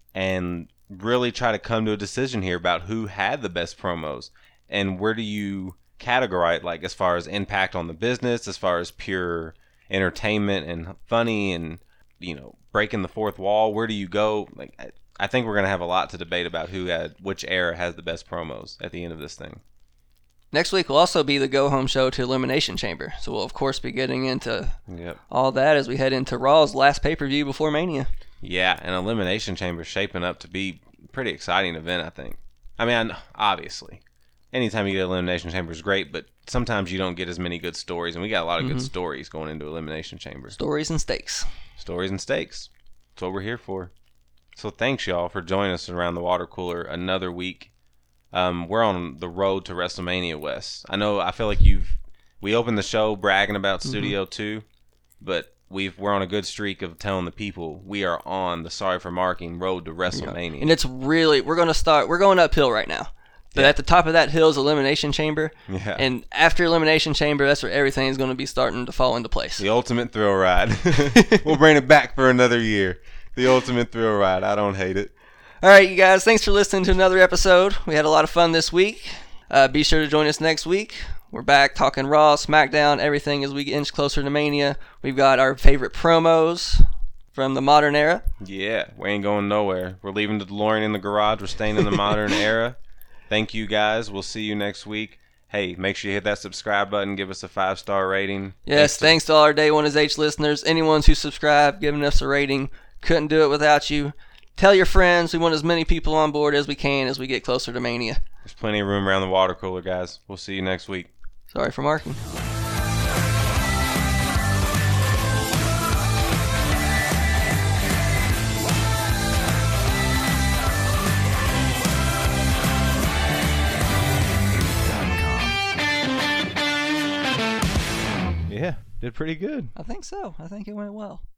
and really try to come to a decision here about who had the best promos, and where do you categorize, like, as far as impact on the business, as far as pure entertainment and funny, and, you know, breaking the fourth wall. Where do you go? Like, I, I think we're gonna have a lot to debate about who had which era has the best promos at the end of this thing. Next week will also be the go-home show to Elimination Chamber. So we'll, of course, be getting into Yep. all that as we head into Raw's last pay-per-view before Mania. Yeah, and Elimination Chamber shaping up to be a pretty exciting event, I think. I mean, obviously, anytime you get Elimination Chamber is great, but sometimes you don't get as many good stories, and we got a lot of good stories going into Elimination Chamber. Stories and stakes. Stories and stakes. That's what we're here for. So thanks, y'all, for joining us around the water cooler another week. Um, we're on the road to WrestleMania, Wes. I know, I feel like you've, we opened the show bragging about Studio two, but we've, we're on a good streak of telling the people we are on the Sorry for Marking road to WrestleMania. And it's really, we're going to start, we're going uphill right now. But Yeah. at the top of that hill is Elimination Chamber. Yeah. And after Elimination Chamber, that's where everything is going to be starting to fall into place. The ultimate thrill ride. We'll bring it back for another year. The ultimate thrill ride. I don't hate it. All right, you guys, thanks for listening to another episode. We had a lot of fun this week. Uh, be sure to join us next week. We're back talking Raw, SmackDown, everything as we inch closer to Mania. We've got our favorite promos from the modern era. Yeah, we ain't going nowhere. We're leaving the DeLorean in the garage. We're staying in the modern era. Thank you, guys. We'll see you next week. Hey, make sure you hit that subscribe button. Give us a five-star rating. Yes, to- thanks to all our Day One is H listeners, anyone who subscribed, giving us a rating. Couldn't do it without you. Tell your friends. We want as many people on board as we can as we get closer to Mania. There's plenty of room around the water cooler, guys. We'll see you next week. Sorry for marking. Yeah, did pretty good. I think so. I think it went well.